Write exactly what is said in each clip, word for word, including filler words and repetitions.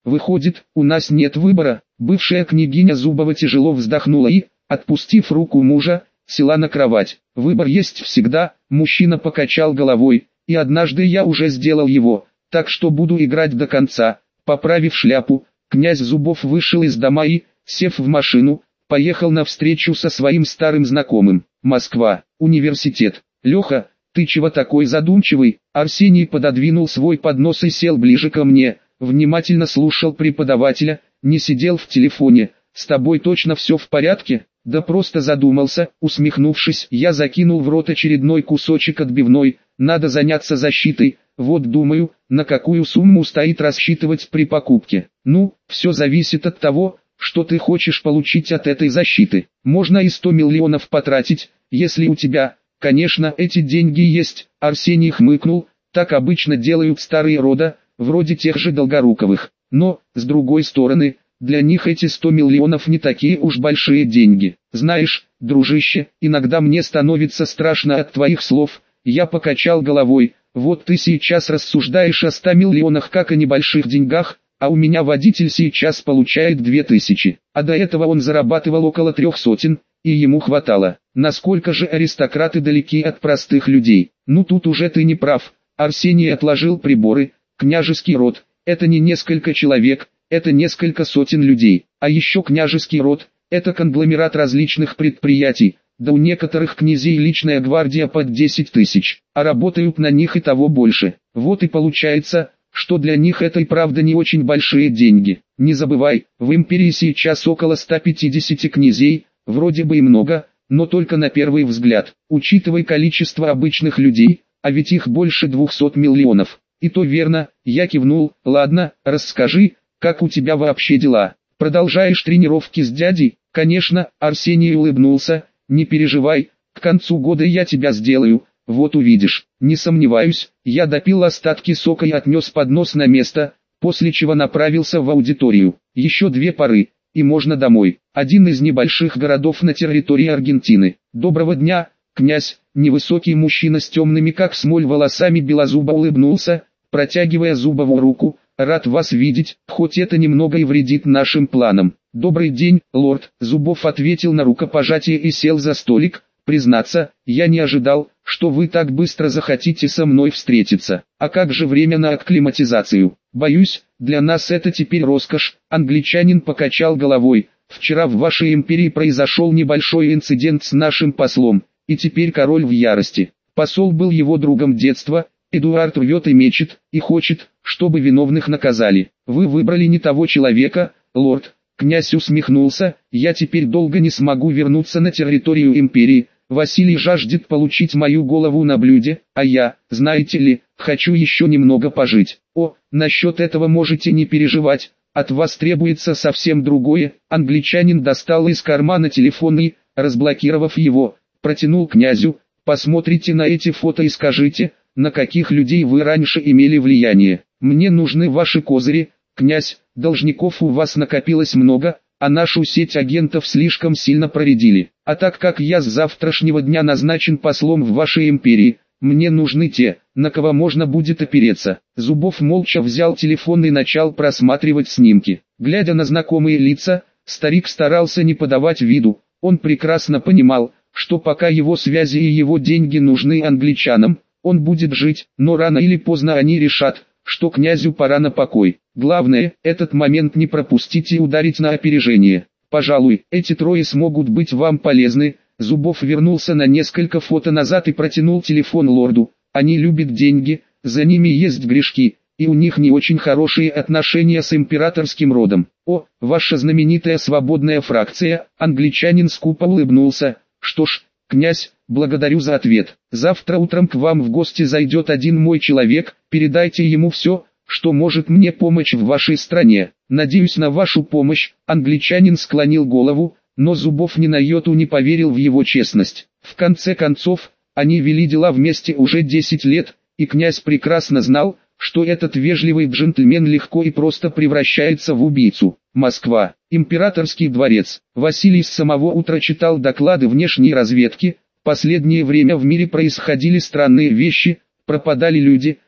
Выходит, у нас нет выбора. Бывшая княгиня Зубова тяжело вздохнула и, отпустив руку мужа, села на кровать. Выбор есть всегда, мужчина покачал головой, и однажды я уже сделал его, так что буду играть до конца. Поправив шляпу, князь Зубов вышел из дома и, сев в машину, поехал на встречу со своим старым знакомым. Москва, университет. Леха, ты чего такой задумчивый? Арсений пододвинул свой поднос и сел ближе ко мне, внимательно слушал преподавателя, не сидел в телефоне. С тобой точно все в порядке? Да просто задумался, усмехнувшись, я закинул в рот очередной кусочек отбивной. Надо заняться защитой, вот думаю, на какую сумму стоит рассчитывать при покупке. Ну, все зависит от того, что ты хочешь получить от этой защиты. Можно и сто миллионов потратить, если у тебя, конечно, эти деньги есть. Арсений хмыкнул, так обычно делают старые рода, вроде тех же Долгоруковых. Но, с другой стороны, для них эти сто миллионов не такие уж большие деньги. Знаешь, дружище, иногда мне становится страшно от твоих слов. Я покачал головой. Вот ты сейчас рассуждаешь о ста миллионах как о небольших деньгах, а у меня водитель сейчас получает две тысячи, а до этого он зарабатывал около трех сотен, и ему хватало. Насколько же аристократы далеки от простых людей? Ну тут уже ты не прав. Арсений отложил приборы. Княжеский род – это не несколько человек, это несколько сотен людей. А еще княжеский род – это конгломерат различных предприятий, да у некоторых князей личная гвардия под десять тысяч, а работают на них и того больше. Вот и получается, что для них это и правда не очень большие деньги. Не забывай, в империи сейчас около ста пятидесяти князей, вроде бы и много, но только на первый взгляд. Учитывай количество обычных людей, а ведь их больше двухсот миллионов. И то верно, я кивнул. Ладно, расскажи, как у тебя вообще дела? Продолжаешь тренировки с дядей? Конечно, Арсений улыбнулся. Не переживай, к концу года я тебя сделаю, вот увидишь. Не сомневаюсь. Я допил остатки сока и отнес поднос на место, после чего направился в аудиторию. Еще две пары, и можно домой. Один из небольших городов на территории Аргентины. Доброго дня, князь. Невысокий мужчина с темными как смоль волосами белозубо улыбнулся, протягивая Зубову руку. Рад вас видеть, хоть это немного и вредит нашим планам. Добрый день, лорд. Зубов ответил на рукопожатие и сел за столик. Признаться, я не ожидал, что вы так быстро захотите со мной встретиться. А как же время на акклиматизацию? Боюсь, для нас это теперь роскошь. Англичанин покачал головой. Вчера в вашей империи произошел небольшой инцидент с нашим послом, и теперь король в ярости. Посол был его другом детства. Эдуард рвет и мечет, и хочет, чтобы виновных наказали. Вы выбрали не того человека, лорд. Князь усмехнулся. Я теперь долго не смогу вернуться на территорию империи. Василий жаждет получить мою голову на блюде, а я, знаете ли, хочу еще немного пожить. О, насчет этого можете не переживать. От вас требуется совсем другое. Англичанин достал из кармана телефон и, разблокировав его, протянул князю. Посмотрите на эти фото и скажите, на каких людей вы раньше имели влияние. Мне нужны ваши козыри, князь, должников у вас накопилось много, а нашу сеть агентов слишком сильно проредили. А так как я с завтрашнего дня назначен послом в вашей империи, мне нужны те, на кого можно будет опереться. Зубов молча взял телефон и начал просматривать снимки. Глядя на знакомые лица, старик старался не подавать виду. Он прекрасно понимал, что пока его связи и его деньги нужны англичанам, он будет жить, но рано или поздно они решат, что князю пора на покой. Главное, этот момент не пропустить и ударить на опережение. Пожалуй, эти трое смогут быть вам полезны. Зубов вернулся на несколько фото назад и протянул телефон лорду. Они любят деньги, за ними есть грешки, и у них не очень хорошие отношения с императорским родом. О, ваша знаменитая свободная фракция. Англичанин скупо улыбнулся. Что ж, князь, благодарю за ответ. Завтра утром к вам в гости зайдет один мой человек, передайте ему все, что может мне помочь в вашей стране. Надеюсь на вашу помощь. Англичанин склонил голову, но Зубов ни на йоту не поверил в его честность. В конце концов, они вели дела вместе уже десять лет, и князь прекрасно знал, что этот вежливый джентльмен легко и просто превращается в убийцу. Москва. Императорский дворец. Василий с самого утра читал доклады внешней разведки. Последнее время в мире происходили странные вещи, пропадали люди,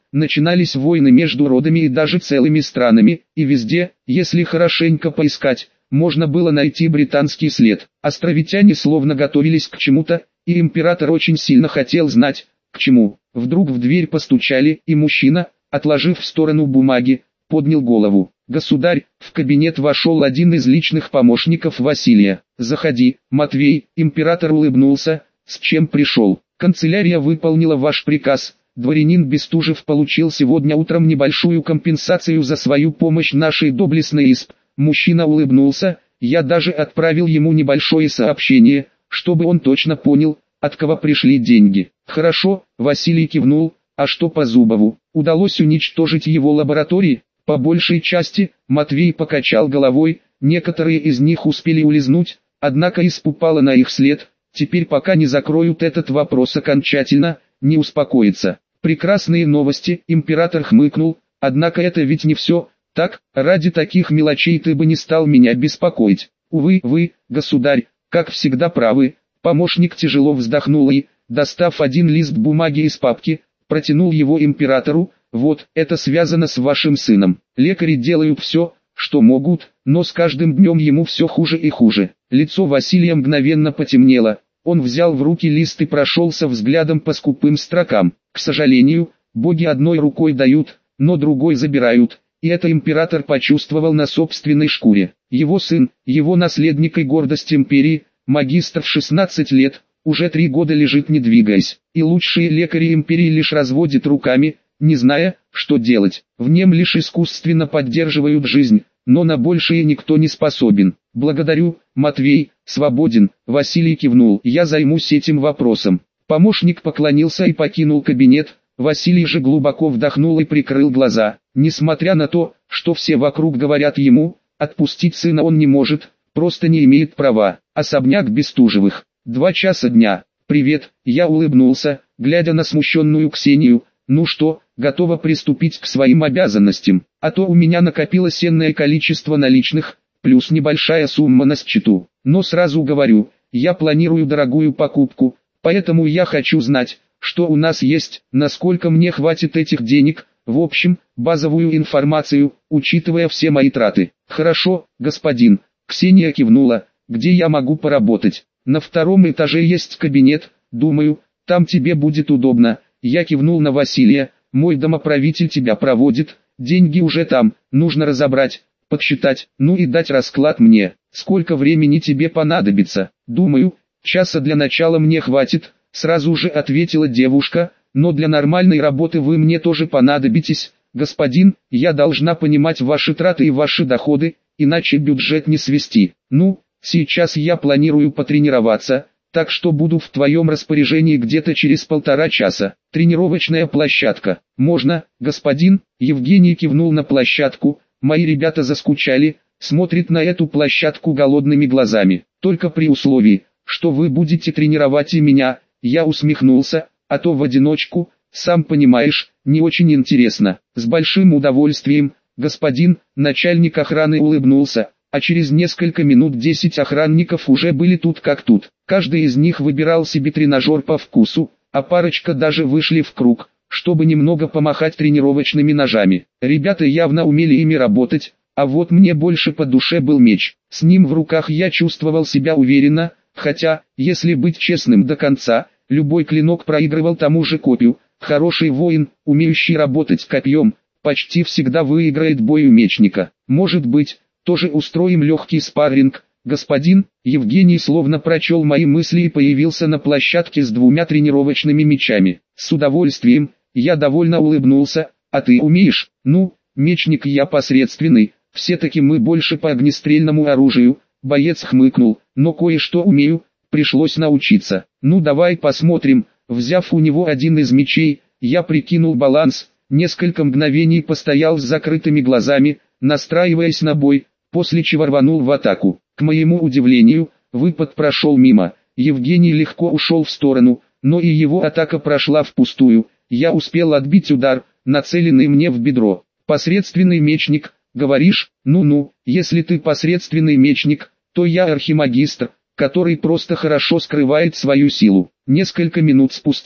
начинались войны между родами и даже целыми странами, и везде, если хорошенько поискать, можно было найти британский след. Островитяне словно готовились к чему-то, и император очень сильно хотел знать, к чему. Вдруг в дверь постучали, и мужчина, отложив в сторону бумаги, поднял голову. «Государь», в кабинет вошел один из личных помощников Василия. «Заходи, Матвей», император улыбнулся, «с чем пришел?» «Канцелярия выполнила ваш приказ. Дворянин Бестужев получил сегодня утром небольшую компенсацию за свою помощь нашей доблестной ИСП». Мужчина улыбнулся, «Я даже отправил ему небольшое сообщение, чтобы он точно понял, от кого пришли деньги». «Хорошо», Василий кивнул, «а что по Зубову? Удалось уничтожить его лаборатории?» «По большей части», Матвей покачал головой, «некоторые из них успели улизнуть, однако ИСП упала на их след, теперь пока не закроют этот вопрос окончательно, не успокоится». «Прекрасные новости», император хмыкнул, «однако это ведь не все, так, ради таких мелочей ты бы не стал меня беспокоить». «Увы, вы, государь, как всегда правы». Помощник тяжело вздохнул и, достав один лист бумаги из папки, протянул его императору. «Вот, это связано с вашим сыном. Лекари делают все, что могут, но с каждым днем ему все хуже и хуже». Лицо Василия мгновенно потемнело. Он взял в руки лист и прошелся взглядом по скупым строкам. «К сожалению, боги одной рукой дают, но другой забирают». И это император почувствовал на собственной шкуре. Его сын, его наследник и гордость империи, магистр в шестнадцать лет, уже три года лежит не двигаясь. И лучшие лекари империи лишь разводят руками, не зная, что делать. В нем лишь искусственно поддерживают жизнь, но на большее никто не способен. «Благодарю, Матвей, свободен», Василий кивнул. «Я займусь этим вопросом». Помощник поклонился и покинул кабинет. Василий же глубоко вдохнул и прикрыл глаза. Несмотря на то, что все вокруг говорят ему, отпустить сына он не может, просто не имеет права. Особняк Бестужевых. Два часа дня. «Привет», я улыбнулся, глядя на смущенную Ксению. «Ну что, готова приступить к своим обязанностям? А то у меня накопилось энное количество наличных, плюс небольшая сумма на счету. Но сразу говорю, я планирую дорогую покупку, поэтому я хочу знать, что у нас есть, насколько мне хватит этих денег, в общем, базовую информацию, учитывая все мои траты». «Хорошо, господин», Ксения кивнула, «где я могу поработать?» «На втором этаже есть кабинет, думаю, там тебе будет удобно». Я кивнул на Василия, «Мой домоправитель тебя проводит, деньги уже там, нужно разобрать, подсчитать, ну и дать расклад мне. Сколько времени тебе понадобится?» «Думаю, часа для начала мне хватит», сразу же ответила девушка, «но для нормальной работы вы мне тоже понадобитесь, господин, я должна понимать ваши траты и ваши доходы, иначе бюджет не свести. Ну, сейчас я планирую потренироваться, так что буду в твоем распоряжении где-то через полтора часа». «Тренировочная площадка. Можно, господин?» Евгений кивнул на площадку. «Мои ребята заскучали, смотрят на эту площадку голодными глазами. Только при условии, что вы будете тренировать и меня». Я усмехнулся, «а то в одиночку, сам понимаешь, не очень интересно». «С большим удовольствием, господин», начальник охраны улыбнулся, а через несколько минут десять охранников уже были тут как тут. Каждый из них выбирал себе тренажер по вкусу, а парочка даже вышли в круг, чтобы немного помахать тренировочными ножами. Ребята явно умели ими работать, а вот мне больше по душе был меч. С ним в руках я чувствовал себя уверенно, хотя, если быть честным до конца, любой клинок проигрывал тому же копью. Хороший воин, умеющий работать копьем, почти всегда выиграет бой у мечника. Может быть, тоже устроим легкий спарринг, господин?» Евгений словно прочел мои мысли и появился на площадке с двумя тренировочными мечами. «С удовольствием», я довольно улыбнулся, «а ты умеешь?» «Ну, мечник я посредственный, все-таки мы больше по огнестрельному оружию», боец хмыкнул, «но кое-что умею, пришлось научиться». «Ну давай посмотрим». Взяв у него один из мечей, я прикинул баланс, несколько мгновений постоял с закрытыми глазами, настраиваясь на бой, после чего рванул в атаку. К моему удивлению, выпад прошел мимо, Евгений легко ушел в сторону, но и его атака прошла впустую. Я успел отбить удар, нацеленный мне в бедро. «Посредственный мечник, говоришь? Ну-ну, если ты посредственный мечник, то я архимагистр, который просто хорошо скрывает свою силу». Несколько минут спустя,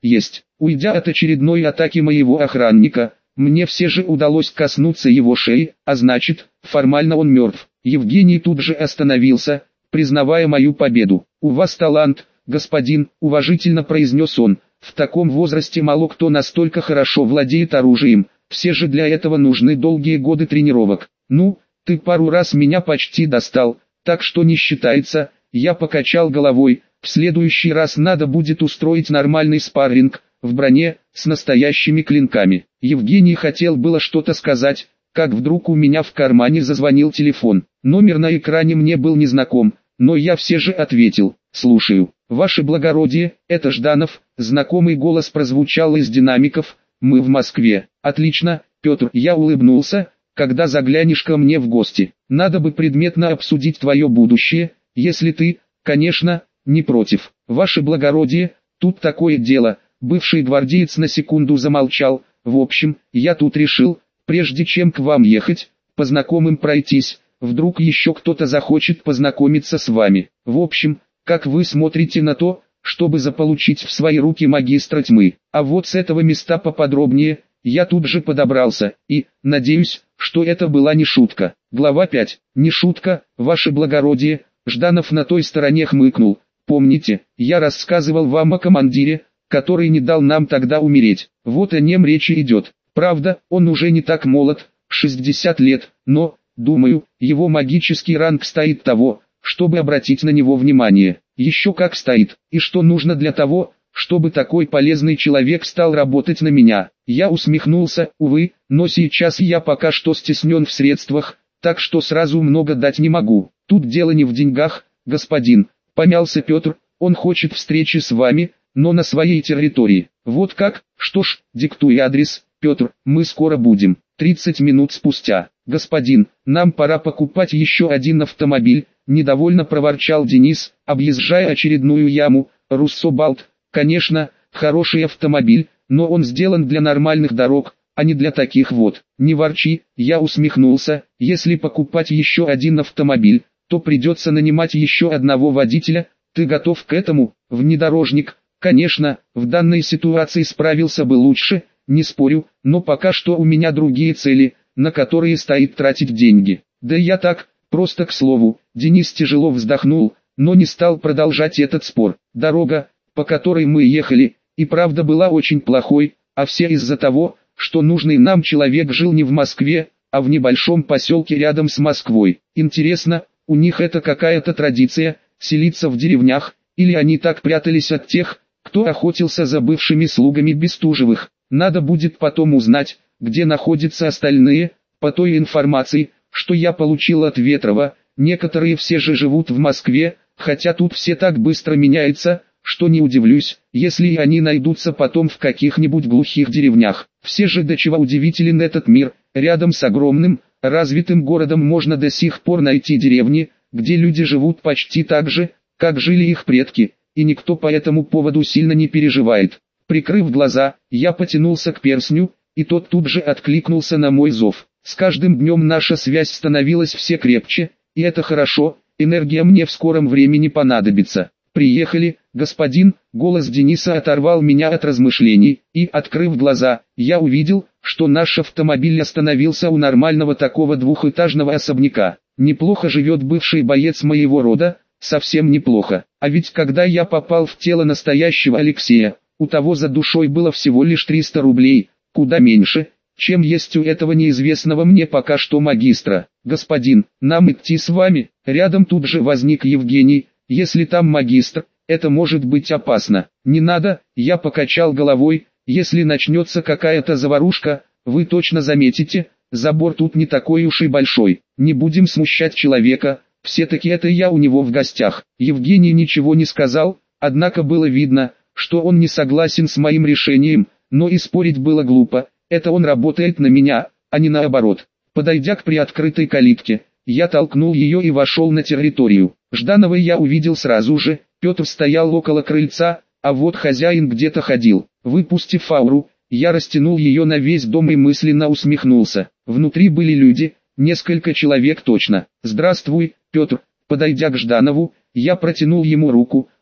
Есть. Уйдя от очередной атаки моего охранника, мне все же удалось коснуться его шеи, а значит, формально он мертв. Евгений тут же остановился, признавая мою победу. «У вас талант, господин», — уважительно произнес он. «В таком возрасте мало кто настолько хорошо владеет оружием, все же для этого нужны долгие годы тренировок. Ну, ты пару раз меня почти достал, так что не считается». Я покачал головой. «В следующий раз надо будет устроить нормальный спарринг, в броне, с настоящими клинками». Евгений хотел было что-то сказать, как вдруг у меня в кармане зазвонил телефон. Номер на экране мне был незнаком, но я все же ответил. «Слушаю. Ваше благородие, это Жданов». Знакомый голос прозвучал из динамиков. «Мы в Москве». «Отлично, Петр». Я улыбнулся. «Когда заглянешь ко мне в гости, надо бы предметно обсудить твое будущее, если ты, конечно, не против». «Ваше благородие, тут такое дело». Бывший гвардеец на секунду замолчал. «В общем, я тут решил, прежде чем к вам ехать, по знакомым пройтись, вдруг еще кто-то захочет познакомиться с вами. В общем, как вы смотрите на то, чтобы заполучить в свои руки магистра тьмы? А вот с этого места поподробнее». Я тут же подобрался, и, надеюсь, что это была не шутка. Глава пять. Не шутка, ваше благородие. Жданов на той стороне хмыкнул. «Помните, я рассказывал вам о командире, который не дал нам тогда умереть? Вот о нем речи идет. Правда, он уже не так молод, шестьдесят лет, но, думаю, его магический ранг стоит того, чтобы обратить на него внимание. Еще как стоит. И что нужно для того, чтобы такой полезный человек стал работать на меня?» Я усмехнулся. «Увы, но сейчас я пока что стеснен в средствах, так что сразу много дать не могу. Тут дело не в деньгах, господин». Помялся Петр. «Он хочет встречи с вами, но на своей территории». «Вот как? Что ж, диктуй адрес, Петр, мы скоро будем». тридцать минут спустя. «Господин, нам пора покупать еще один автомобиль», — недовольно проворчал Денис, объезжая очередную яму. «Руссобалт, конечно, хороший автомобиль, но он сделан для нормальных дорог, а не для таких вот». «Не ворчи», — я усмехнулся. «Если покупать еще один автомобиль, то придется нанимать еще одного водителя. Ты готов к этому? Внедорожник, конечно, в данной ситуации справился бы лучше, не спорю, но пока что у меня другие цели, на которые стоит тратить деньги». «Да я так, просто к слову». Денис тяжело вздохнул, но не стал продолжать этот спор. «Дорога, по которой мы ехали, и правда была очень плохой, а все из-за того, что нужный нам человек жил не в Москве, а в небольшом поселке рядом с Москвой. Интересно, у них это какая-то традиция, селиться в деревнях, или они так прятались от тех, кто охотился за бывшими слугами Бестужевых? Надо будет потом узнать, где находятся остальные». По той информации, что я получил от Ветрова, некоторые все же живут в Москве, хотя тут все так быстро меняется, что не удивлюсь, если и они найдутся потом в каких-нибудь глухих деревнях. Все же до чего удивителен этот мир. Рядом с огромным, развитым городом можно до сих пор найти деревни, где люди живут почти так же, как жили их предки, и никто по этому поводу сильно не переживает. Прикрыв глаза, я потянулся к перстню, и тот тут же откликнулся на мой зов. С каждым днем наша связь становилась все крепче, и это хорошо, энергия мне в скором времени понадобится. «Приехали, господин». Голос Дениса оторвал меня от размышлений, и, открыв глаза, я увидел, что наш автомобиль остановился у нормального такого двухэтажного особняка. Неплохо живет бывший боец моего рода, совсем неплохо. А ведь когда я попал в тело настоящего Алексея, у того за душой было всего лишь триста рублей, куда меньше, чем есть у этого неизвестного мне пока что магистра. «Господин, нам идти с вами?» Рядом тут же возник Евгений. «Если там магистр, это может быть опасно». «Не надо», я покачал головой. «Если начнется какая-то заварушка, вы точно заметите, забор тут не такой уж и большой. Не будем смущать человека, все-таки это я у него в гостях». Евгений ничего не сказал, однако было видно, что он не согласен с моим решением, но и спорить было глупо. Это он работает на меня, а не наоборот. Подойдя к приоткрытой калитке, я толкнул ее и вошел на территорию. Жданова я увидел сразу же. Петр стоял около крыльца, а вот хозяин где-то ходил. Выпустив ауру, я растянул ее на весь дом и мысленно усмехнулся. Внутри были люди, несколько человек точно. «Здравствуй, Петр». Подойдя к Жданову, я протянул ему руку.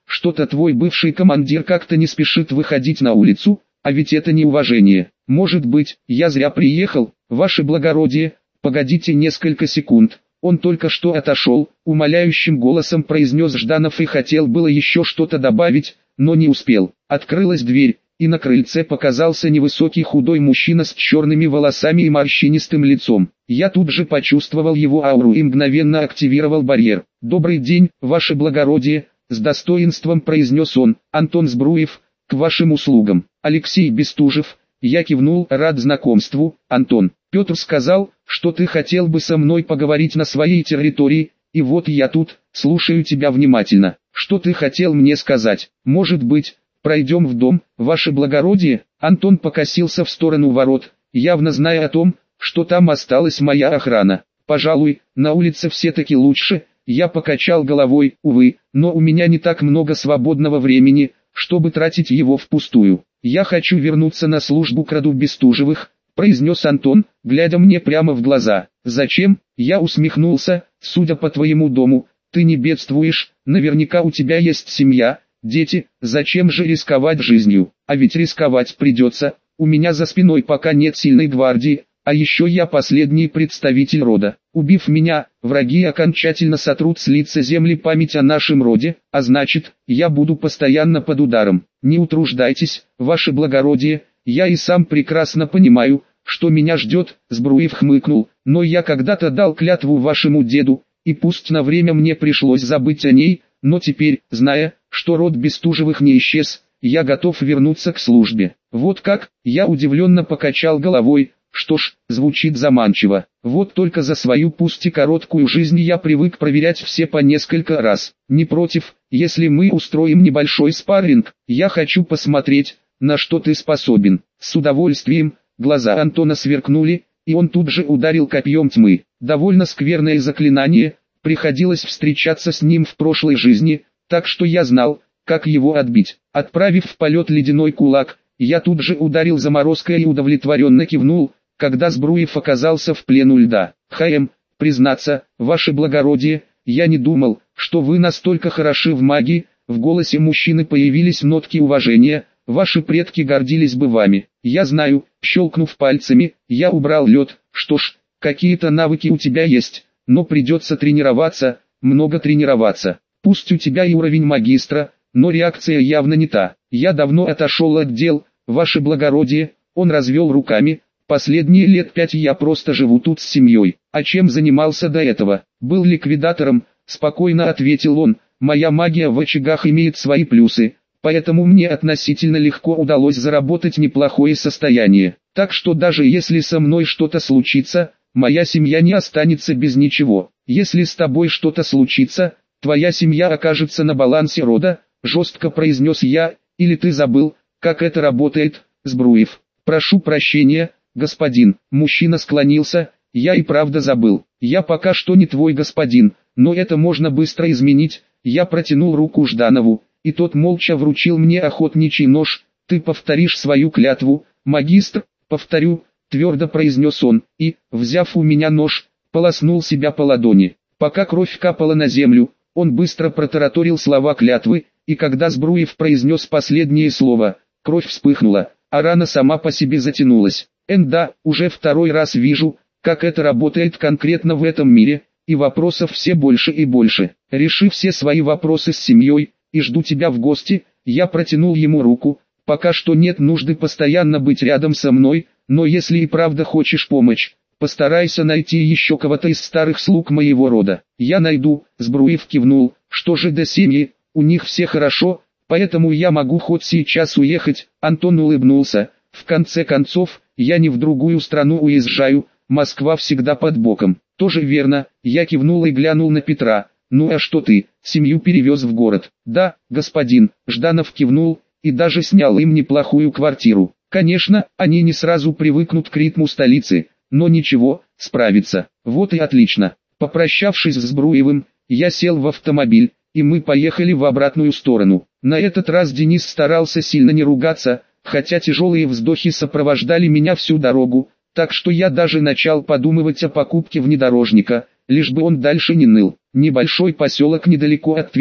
что-то твой бывший командир как-то не спешит выходить на улицу, а ведь это неуважение. Может быть, я зря приехал, ваше благородие, погодите несколько секунд. Он только что отошел, умоляющим голосом произнес Жданов и хотел было еще что-то добавить, но не успел. Открылась дверь, и на крыльце показался невысокий худой мужчина с черными волосами и морщинистым лицом. Я тут же почувствовал его ауру и мгновенно активировал барьер. «Добрый день, ваше благородие», — с достоинством произнес он. «Антон Збруев, к вашим услугам». «Алексей Бестужев». Я кивнул, рад знакомству. «Антон, Петр сказал, что ты хотел бы со мной поговорить на своей территории, и вот я тут, слушаю тебя внимательно. Что ты хотел мне сказать? Может быть, пройдем в дом, ваше благородие?» Антон покосился в сторону ворот, явно зная о том, что там осталась моя охрана. «Пожалуй, на улице все-таки лучше». Я покачал головой, увы, но у меня не так много свободного времени, чтобы тратить его впустую. «Я хочу вернуться на службу к роду Бестужевых», — произнес Антон, глядя мне прямо в глаза. «Зачем?» — я усмехнулся. «Судя по твоему дому, ты не бедствуешь, наверняка у тебя есть семья, дети, зачем же рисковать жизнью? А ведь рисковать придется, у меня за спиной пока нет сильной гвардии, а еще я последний представитель рода. Убив меня, враги окончательно сотрут с лица земли память о нашем роде, а значит, я буду постоянно под ударом. Не утруждайтесь, ваше благородие, я и сам прекрасно понимаю, что меня ждет», — Збруев хмыкнул, «но я когда-то дал клятву вашему деду, и пусть на время мне пришлось забыть о ней, но теперь, зная, что род Бестужевых не исчез, я готов вернуться к службе». «Вот как?» — я удивленно покачал головой. «Что ж, звучит заманчиво. Вот только за свою пусть и короткую жизнь я привык проверять все по несколько раз. Не против, если мы устроим небольшой спарринг? Я хочу посмотреть, на что ты способен». «С удовольствием». Глаза Антона сверкнули, и он тут же ударил копьем тьмы. Довольно скверное заклинание, приходилось встречаться с ним в прошлой жизни, так что я знал, как его отбить. Отправив в полет ледяной кулак, я тут же ударил заморозкой и удовлетворенно кивнул, когда Збруев оказался в плену льда. «Хаем, признаться, ваше благородие, я не думал, что вы настолько хороши в магии». В голосе мужчины появились нотки уважения. «Ваши предки гордились бы вами». «Я знаю», щелкнув пальцами, я убрал лед. «Что ж, какие-то навыки у тебя есть, но придется тренироваться, много тренироваться. Пусть у тебя и уровень магистра, но реакция явно не та. Я давно отошел от дел, ваше благородие». Он развел руками. «Последние лет пять я просто живу тут с семьей». «А чем занимался до этого?» «Был ликвидатором», спокойно ответил он. «Моя магия в очагах имеет свои плюсы, поэтому мне относительно легко удалось заработать неплохое состояние. Так что даже если со мной что-то случится, моя семья не останется без ничего. Если с тобой что-то случится, твоя семья окажется на балансе рода», жестко произнес я. «Или ты забыл, как это работает, Збруев?» «Прошу прощения, господин». Мужчина склонился. «Я и правда забыл. Я пока что не твой господин, но это можно быстро изменить». Я протянул руку Жданову, и тот молча вручил мне охотничий нож. «Ты повторишь свою клятву, магистр?» «Повторю», твердо произнес он, и, взяв у меня нож, полоснул себя по ладони. Пока кровь капала на землю, он быстро протараторил слова клятвы, и когда Збруев произнес последнее слово, кровь вспыхнула, а рана сама по себе затянулась. «Энда, уже второй раз вижу, как это работает конкретно в этом мире, и вопросов все больше и больше. Реши все свои вопросы с семьей, и жду тебя в гости». Я протянул ему руку. «Пока что нет нужды постоянно быть рядом со мной, но если и правда хочешь помочь, постарайся найти еще кого-то из старых слуг моего рода». «Я найду», Збруев кивнул. «Что же до семьи, у них все хорошо, поэтому я могу хоть сейчас уехать». Антон улыбнулся. «В конце концов, я не в другую страну уезжаю, Москва всегда под боком». «Тоже верно», я кивнул и глянул на Петра. «Ну а что ты, семью перевез в город?» «Да, господин», Жданов кивнул, и даже снял им неплохую квартиру. Конечно, они не сразу привыкнут к ритму столицы, но ничего, справятся. Вот и отлично. Попрощавшись с Збруевым, я сел в автомобиль, и мы поехали в обратную сторону. На этот раз Денис старался сильно не ругаться, хотя тяжелые вздохи сопровождали меня всю дорогу, так что я даже начал подумывать о покупке внедорожника, лишь бы он дальше не ныл. Небольшой поселок недалеко от Твери.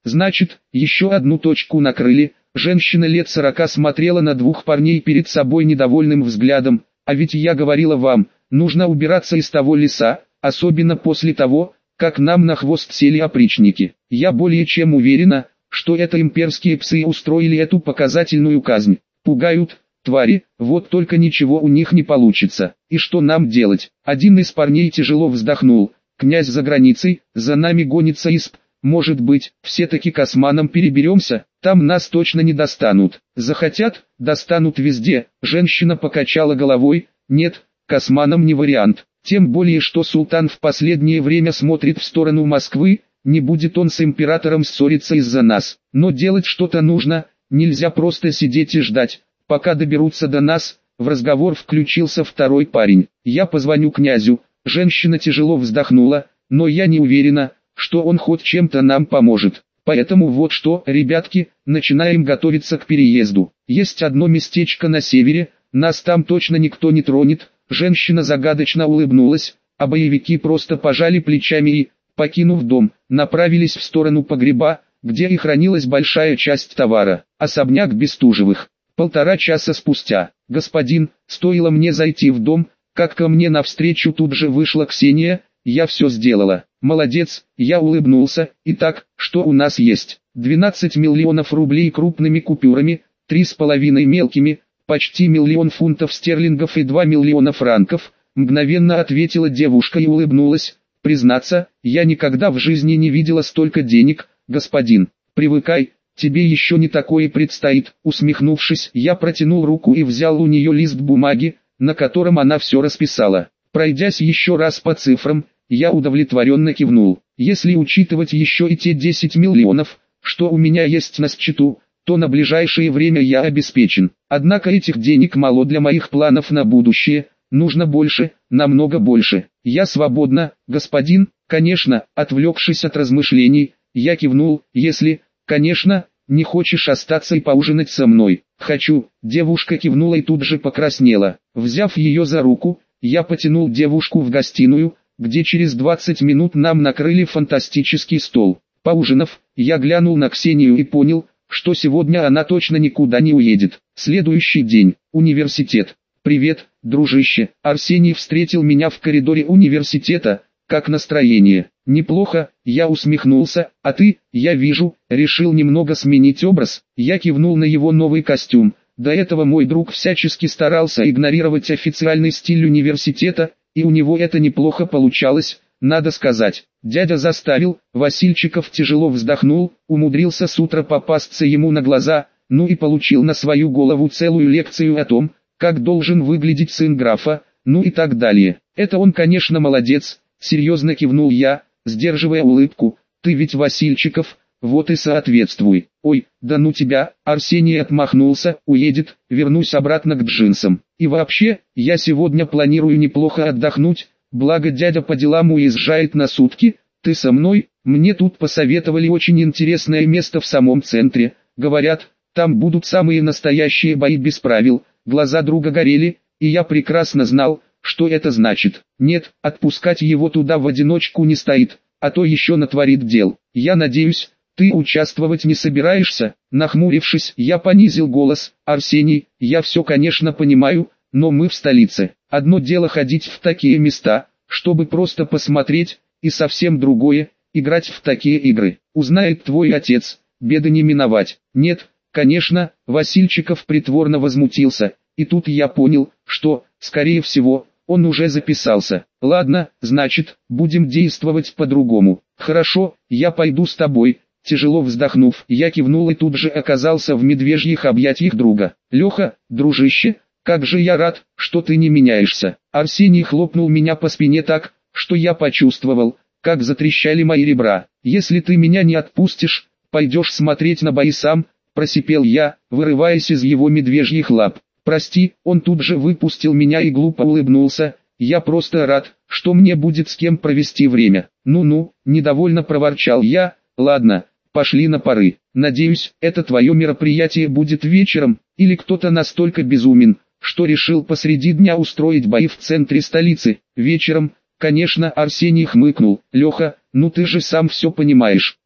Значит, еще одну точку накрыли. Женщина лет сорока смотрела на двух парней перед собой недовольным взглядом. А ведь я говорила вам, нужно убираться из того леса, особенно после того, как нам на хвост сели опричники. Я более чем уверена, что это имперские псы устроили эту показательную казнь. Пугают, твари, вот только ничего у них не получится. И что нам делать? Один из парней тяжело вздохнул. Князь за границей, за нами гонится исп. Может быть, все-таки к османам переберемся, там нас точно не достанут. Захотят, достанут везде. Женщина покачала головой. Нет, к османам не вариант. Тем более, что султан в последнее время смотрит в сторону Москвы. Не будет он с императором ссориться из-за нас. Но делать что-то нужно, нельзя просто сидеть и ждать, пока доберутся до нас. В разговор включился второй парень. Я позвоню князю. Женщина тяжело вздохнула, но я не уверена, что он хоть чем-то нам поможет. Поэтому вот что, ребятки, начинаем готовиться к переезду. Есть одно местечко на севере, нас там точно никто не тронет. Женщина загадочно улыбнулась, а боевики просто пожали плечами и, покинув дом, направились в сторону погреба, где и хранилась большая часть товара. Особняк Бестужевых. Полтора часа спустя. Господин, стоило мне зайти в дом, как ко мне навстречу тут же вышла Ксения. Я все сделала. Молодец, я улыбнулся. Итак, что у нас есть? двенадцать миллионов рублей крупными купюрами, три с половиной мелкими, почти миллион фунтов стерлингов и два миллиона франков. Мгновенно ответила девушка и улыбнулась. Признаться, я никогда в жизни не видела столько денег, господин. Привыкай, тебе еще не такое предстоит. Усмехнувшись, я протянул руку и взял у нее лист бумаги, на котором она все расписала. Пройдясь еще раз по цифрам, я удовлетворенно кивнул. Если учитывать еще и те десять миллионов, что у меня есть на счету, то на ближайшее время я обеспечен. Однако этих денег мало для моих планов на будущее, нужно больше, намного больше. Я свободна, господин. Конечно, отвлекшись от размышлений, я кивнул. Если, конечно, не хочешь остаться и поужинать со мной. Хочу. Девушка кивнула и тут же покраснела. Взяв ее за руку, я потянул девушку в гостиную, где через двадцать минут нам накрыли фантастический стол. Поужинав, я глянул на Ксению и понял, что сегодня она точно никуда не уедет. Следующий день. Университет. «Привет, дружище». Арсений встретил меня в коридоре университета. «Как настроение?» «Неплохо», я усмехнулся. «А ты, я вижу, решил немного сменить образ». Я кивнул на его новый костюм. До этого мой друг всячески старался игнорировать официальный стиль университета, и у него это неплохо получалось, надо сказать. Дядя заставил. Васильчиков тяжело вздохнул, умудрился с утра попасться ему на глаза, ну и получил на свою голову целую лекцию о том, как должен выглядеть сын графа, ну и так далее. Это он, конечно, молодец, серьезно кивнул я, сдерживая улыбку. Ты ведь Васильчиков, вот и соответствуй. Ой, да ну тебя. Арсений отмахнулся. Уедет, вернусь обратно к джинсам. И вообще, я сегодня планирую неплохо отдохнуть, благо дядя по делам уезжает на сутки. Ты со мной? Мне тут посоветовали очень интересное место в самом центре. Говорят, там будут самые настоящие бои без правил. Глаза друга горели, и я прекрасно знал, что это значит. Нет, отпускать его туда в одиночку не стоит, а то еще натворит дел. Я надеюсь, ты участвовать не собираешься? Нахмурившись, я понизил голос. Арсений, я все, конечно, понимаю, но мы в столице. Одно дело ходить в такие места, чтобы просто посмотреть, и совсем другое, играть в такие игры. Узнает твой отец, беды не миновать. Нет, конечно, Васильчиков притворно возмутился, и тут я понял, что, скорее всего, он уже записался. Ладно, значит, будем действовать по-другому. Хорошо, я пойду с тобой. Тяжело вздохнув, я кивнул и тут же оказался в медвежьих объятиях друга. Леха, дружище, как же я рад, что ты не меняешься. Арсений хлопнул меня по спине так, что я почувствовал, как затрещали мои ребра. Если ты меня не отпустишь, пойдешь смотреть на бои сам, просипел я, вырываясь из его медвежьих лап. Прости, он тут же выпустил меня и глупо улыбнулся. Я просто рад, что мне будет с кем провести время. Ну-ну, недовольно проворчал я. Ладно, пошли на пары. Надеюсь, это твое мероприятие будет вечером, или кто-то настолько безумен, что решил посреди дня устроить бои в центре столицы. Вечером, конечно, Арсений хмыкнул. Леха, ну ты же сам все понимаешь.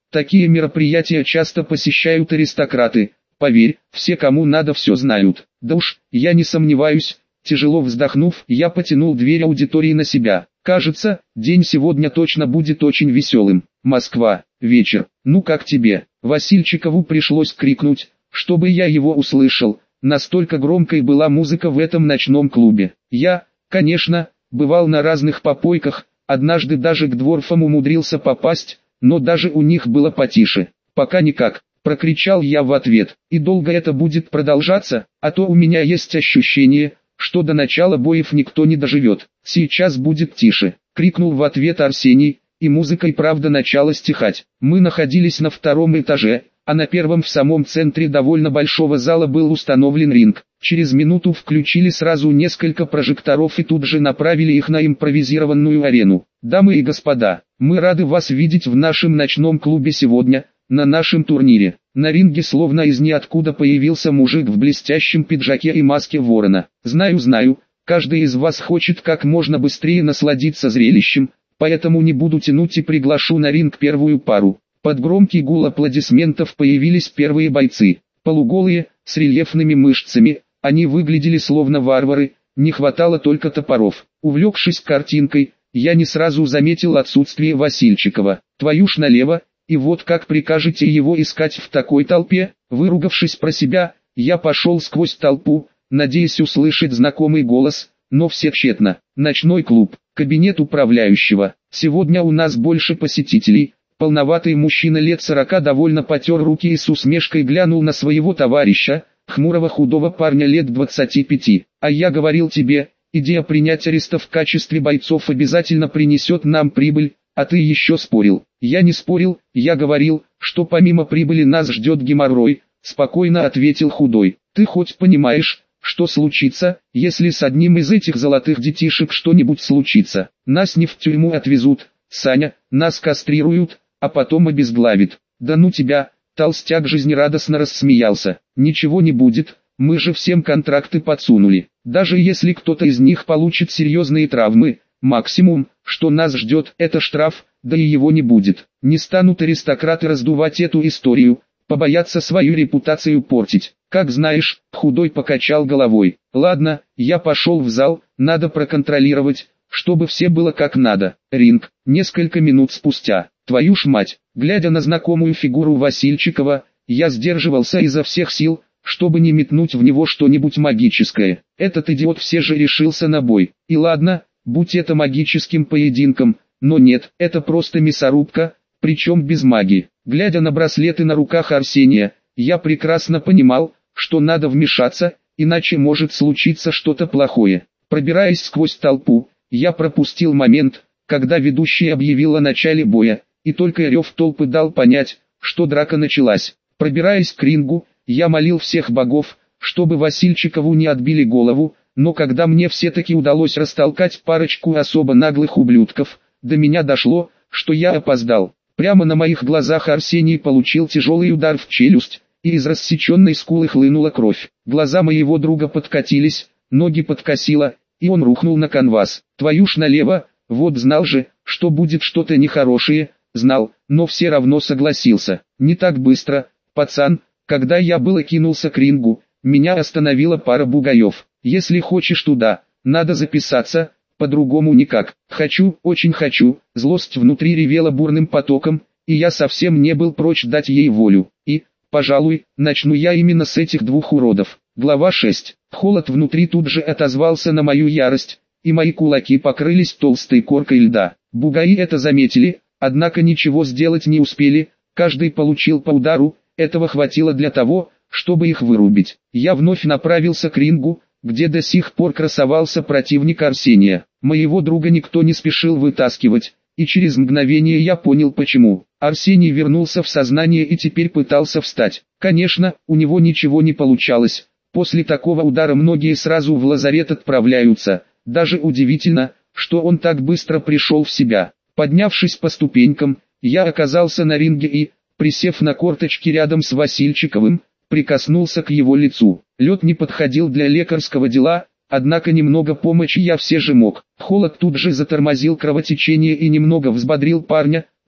Такие мероприятия часто посещают аристократы. Поверь, все кому надо все знают. Да уж, я не сомневаюсь. Тяжело вздохнув, я потянул дверь аудитории на себя. Кажется, день сегодня точно будет очень веселым. Москва, вечер. Ну как тебе? Васильчикову пришлось крикнуть, чтобы я его услышал. Настолько громкой была музыка в этом ночном клубе. Я, конечно, бывал на разных попойках, однажды даже к дворфам умудрился попасть, но даже у них было потише. Пока никак. Прокричал я в ответ. И долго это будет продолжаться, а то у меня есть ощущение, что до начала боев никто не доживет. Сейчас будет тише, крикнул в ответ Арсений, и музыка и правда начала стихать. Мы находились на втором этаже, а на первом в самом центре довольно большого зала был установлен ринг. Через минуту включили сразу несколько прожекторов и тут же направили их на импровизированную арену. Дамы и господа, мы рады вас видеть в нашем ночном клубе сегодня, на нашем турнире. На ринге словно из ниоткуда появился мужик в блестящем пиджаке и маске ворона. Знаю, знаю, каждый из вас хочет как можно быстрее насладиться зрелищем, поэтому не буду тянуть и приглашу на ринг первую пару. Под громкий гул аплодисментов появились первые бойцы. Полуголые, с рельефными мышцами, они выглядели словно варвары, не хватало только топоров. Увлекшись картинкой, я не сразу заметил отсутствие Васильчикова. Твою ж налево. И вот как прикажете его искать в такой толпе? Выругавшись про себя, я пошел сквозь толпу, надеясь услышать знакомый голос, но все тщетно. Ночной клуб, кабинет управляющего. Сегодня у нас больше посетителей. Полноватый мужчина лет сорока довольно потер руки и с усмешкой глянул на своего товарища, хмурого худого парня лет двадцати пяти. А я говорил тебе, идея принять ареста в качестве бойцов обязательно принесет нам прибыль, а ты еще спорил. Я не спорил, я говорил, что помимо прибыли нас ждет геморрой, спокойно ответил худой. Ты хоть понимаешь, что случится, если с одним из этих золотых детишек что-нибудь случится? Нас не в тюрьму отвезут, Саня, нас кастрируют, а потом обезглавят. Да ну тебя, толстяк жизнерадостно рассмеялся. Ничего не будет, мы же всем контракты подсунули. Даже если кто-то из них получит серьезные травмы, максимум, что нас ждет, это штраф, да и его не будет. Не станут аристократы раздувать эту историю, побоятся свою репутацию портить. Как знаешь, худой покачал головой. Ладно, я пошел в зал, надо проконтролировать, чтобы все было как надо. Ринг, несколько минут спустя. Твою ж мать, глядя на знакомую фигуру Васильчикова, я сдерживался изо всех сил, чтобы не метнуть в него что-нибудь магическое. Этот идиот все же решился на бой. И ладно, будь это магическим поединком, но нет, это просто мясорубка, причем без магии. Глядя на браслеты на руках Арсения, я прекрасно понимал, что надо вмешаться, иначе может случиться что-то плохое. Пробираясь сквозь толпу, я пропустил момент, когда ведущий объявил о начале боя, и только рев толпы дал понять, что драка началась. Пробираясь к рингу, я молил всех богов, чтобы Васильчикову не отбили голову, но когда мне все-таки удалось растолкать парочку особо наглых ублюдков, до меня дошло, что я опоздал. Прямо на моих глазах Арсений получил тяжелый удар в челюсть, и из рассеченной скулы хлынула кровь. Глаза моего друга подкатились, ноги подкосило, и он рухнул на канвас. Твою ж налево, вот знал же, что будет что-то нехорошее, знал, но все равно согласился. Не так быстро, пацан. Когда я было кинулся к рингу, меня остановила пара бугаев. Если хочешь туда, надо записаться, по-другому никак. Хочу, очень хочу. Злость внутри ревела бурным потоком, и я совсем не был прочь дать ей волю. И, пожалуй, начну я именно с этих двух уродов. Глава шесть. Холод внутри тут же отозвался на мою ярость, и мои кулаки покрылись толстой коркой льда. Бугаи это заметили, однако ничего сделать не успели, каждый получил по удару, этого хватило для того, чтобы их вырубить. Я вновь направился к рингу, где до сих пор красовался противник Арсения. Моего друга никто не спешил вытаскивать, и через мгновение я понял почему. Арсений вернулся в сознание и теперь пытался встать. Конечно, у него ничего не получалось. После такого удара многие сразу в лазарет отправляются. Даже удивительно, что он так быстро пришел в себя. Поднявшись по ступенькам, я оказался на ринге и, присев на корточки рядом с Васильчиковым, прикоснулся к его лицу. Лед не подходил для лекарского дела, однако немного помощи я все же мог. Холод тут же затормозил кровотечение и немного взбодрил парня,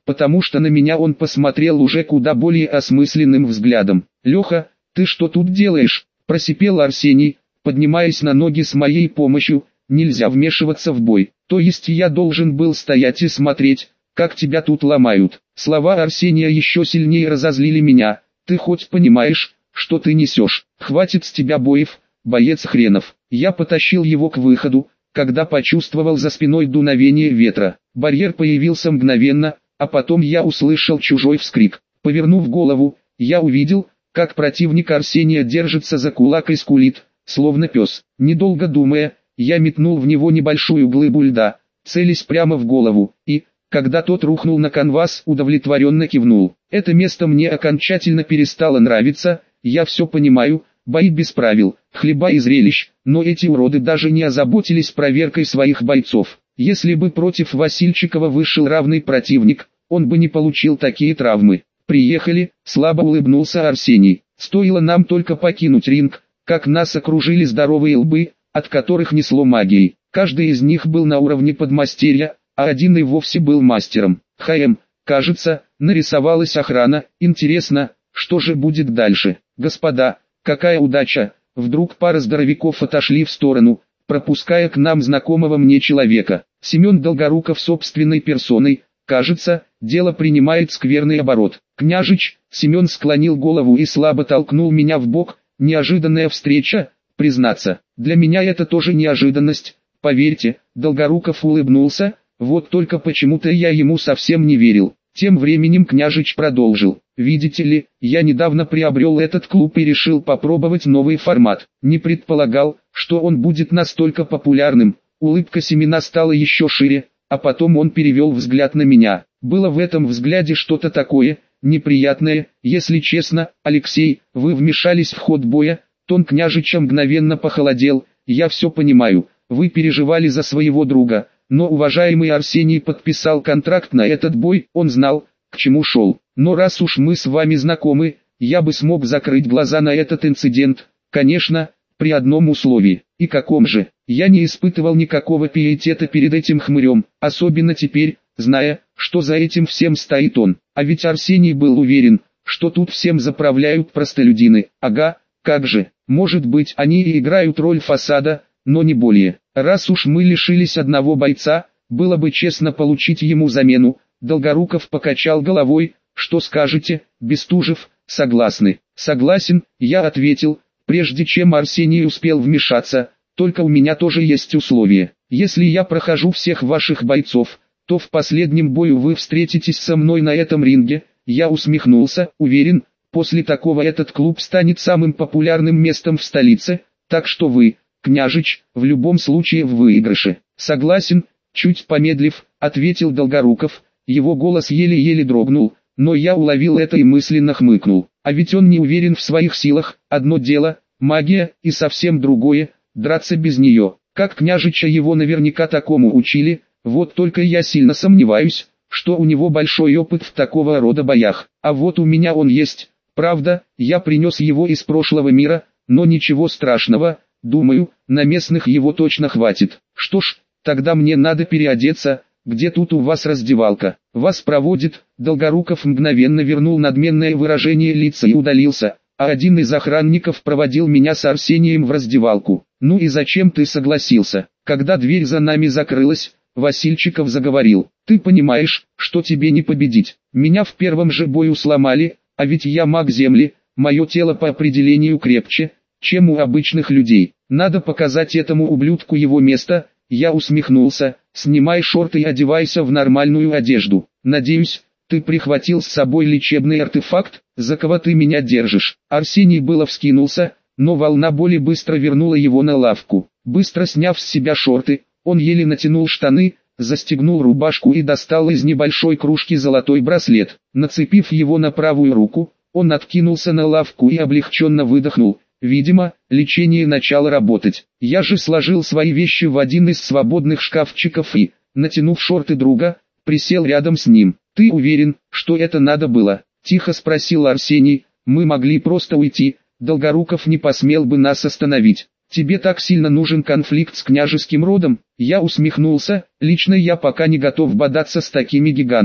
потому что на меня он посмотрел уже куда более осмысленным взглядом. «Леха, ты что тут делаешь?» – просипел Арсений, поднимаясь на ноги с моей помощью. «Нельзя вмешиваться в бой, то есть я должен был стоять и смотреть, как тебя тут ломают». Слова Арсения еще сильнее разозлили меня. «Ты хоть понимаешь, что ты несешь? Хватит с тебя боев, боец хренов». Я потащил его к выходу, когда почувствовал за спиной дуновение ветра. Барьер появился мгновенно, а потом я услышал чужой вскрик. Повернув голову, я увидел, как противник Арсения держится за кулак и скулит, словно пес. Недолго думая, я метнул в него небольшую глыбу льда, целясь прямо в голову, и, когда тот рухнул на канвас, удовлетворенно кивнул. Это место мне окончательно перестало нравиться. Я все понимаю, бои без правил, хлеба и зрелищ, но эти уроды даже не озаботились проверкой своих бойцов. Если бы против Васильчикова вышел равный противник, он бы не получил такие травмы. «Приехали», — слабо улыбнулся Арсений. «Стоило нам только покинуть ринг, как нас окружили здоровые лбы, от которых несло магией. Каждый из них был на уровне подмастерья, а один и вовсе был мастером. ХМ, кажется, нарисовалась охрана. Интересно, что же будет дальше? Господа, какая удача!» Вдруг пара здоровяков отошли в сторону, пропуская к нам знакомого мне человека. Семен Долгоруков собственной персоной. Кажется, дело принимает скверный оборот. «Княжич», Семен склонил голову и слабо толкнул меня в бок. «Неожиданная встреча, признаться. Для меня это тоже неожиданность, поверьте». Долгоруков улыбнулся, вот только почему-то я ему совсем не верил. Тем временем княжич продолжил. «Видите ли, я недавно приобрел этот клуб и решил попробовать новый формат. Не предполагал, что он будет настолько популярным». Улыбка Семена стала еще шире, а потом он перевел взгляд на меня. Было в этом взгляде что-то такое, неприятное. «Если честно, Алексей, вы вмешались в ход боя». Тон княжича мгновенно похолодел. «Я все понимаю, вы переживали за своего друга, но уважаемый Арсений подписал контракт на этот бой, он знал, к чему шел. Но раз уж мы с вами знакомы, я бы смог закрыть глаза на этот инцидент, конечно, при одном условии». «И каком же?» Я не испытывал никакого пиетета перед этим хмырем, особенно теперь, зная, что за этим всем стоит он. А ведь Арсений был уверен, что тут всем заправляют простолюдины. Ага, как же, может быть, они и играют роль фасада, но не более. Раз уж мы лишились одного бойца, было бы честно получить ему замену. Долгоруков покачал головой. «Что скажете, Бестужев?» «Согласны». «Согласен», я ответил, прежде чем Арсений успел вмешаться. «Только у меня тоже есть условие. Если я прохожу всех ваших бойцов, то в последнем бою вы встретитесь со мной на этом ринге». Я усмехнулся. «Уверен, после такого этот клуб станет самым популярным местом в столице, так что вы, княжич, в любом случае в выигрыше». «Согласен», чуть помедлив, ответил Долгоруков. Его голос еле-еле дрогнул, но я уловил это и мысленно хмыкнул. А ведь он не уверен в своих силах. Одно дело – магия, и совсем другое – драться без нее. Как княжича его наверняка такому учили, вот только я сильно сомневаюсь, что у него большой опыт в такого рода боях. А вот у меня он есть. Правда, я принес его из прошлого мира, но ничего страшного, думаю, на местных его точно хватит. Что ж, тогда мне надо переодеться. Где тут у вас раздевалка? Вас проводит». Долгоруков мгновенно вернул надменное выражение лица и удалился, а один из охранников проводил меня с Арсением в раздевалку. «Ну и зачем ты согласился?» Когда дверь за нами закрылась, Васильчиков заговорил. «Ты понимаешь, что тебе не победить. Меня в первом же бою сломали, а ведь я маг земли, мое тело по определению крепче, чем у обычных людей. Надо показать этому ублюдку его место». Я усмехнулся. «Снимай шорты и одевайся в нормальную одежду. Надеюсь, ты прихватил с собой лечебный артефакт, за кого ты меня держишь». Арсений было вскинулся, но волна боли быстро вернула его на лавку. Быстро сняв с себя шорты, он еле натянул штаны, застегнул рубашку и достал из небольшой кружки золотой браслет. Нацепив его на правую руку, он откинулся на лавку и облегченно выдохнул. Видимо, лечение начало работать. Я же сложил свои вещи в один из свободных шкафчиков и, натянув шорты друга, присел рядом с ним. «Ты уверен, что это надо было?» – тихо спросил Арсений. «Мы могли просто уйти, Долгоруков не посмел бы нас остановить. Тебе так сильно нужен конфликт с княжеским родом?» Я усмехнулся. «Лично я пока не готов бодаться с такими гигантами.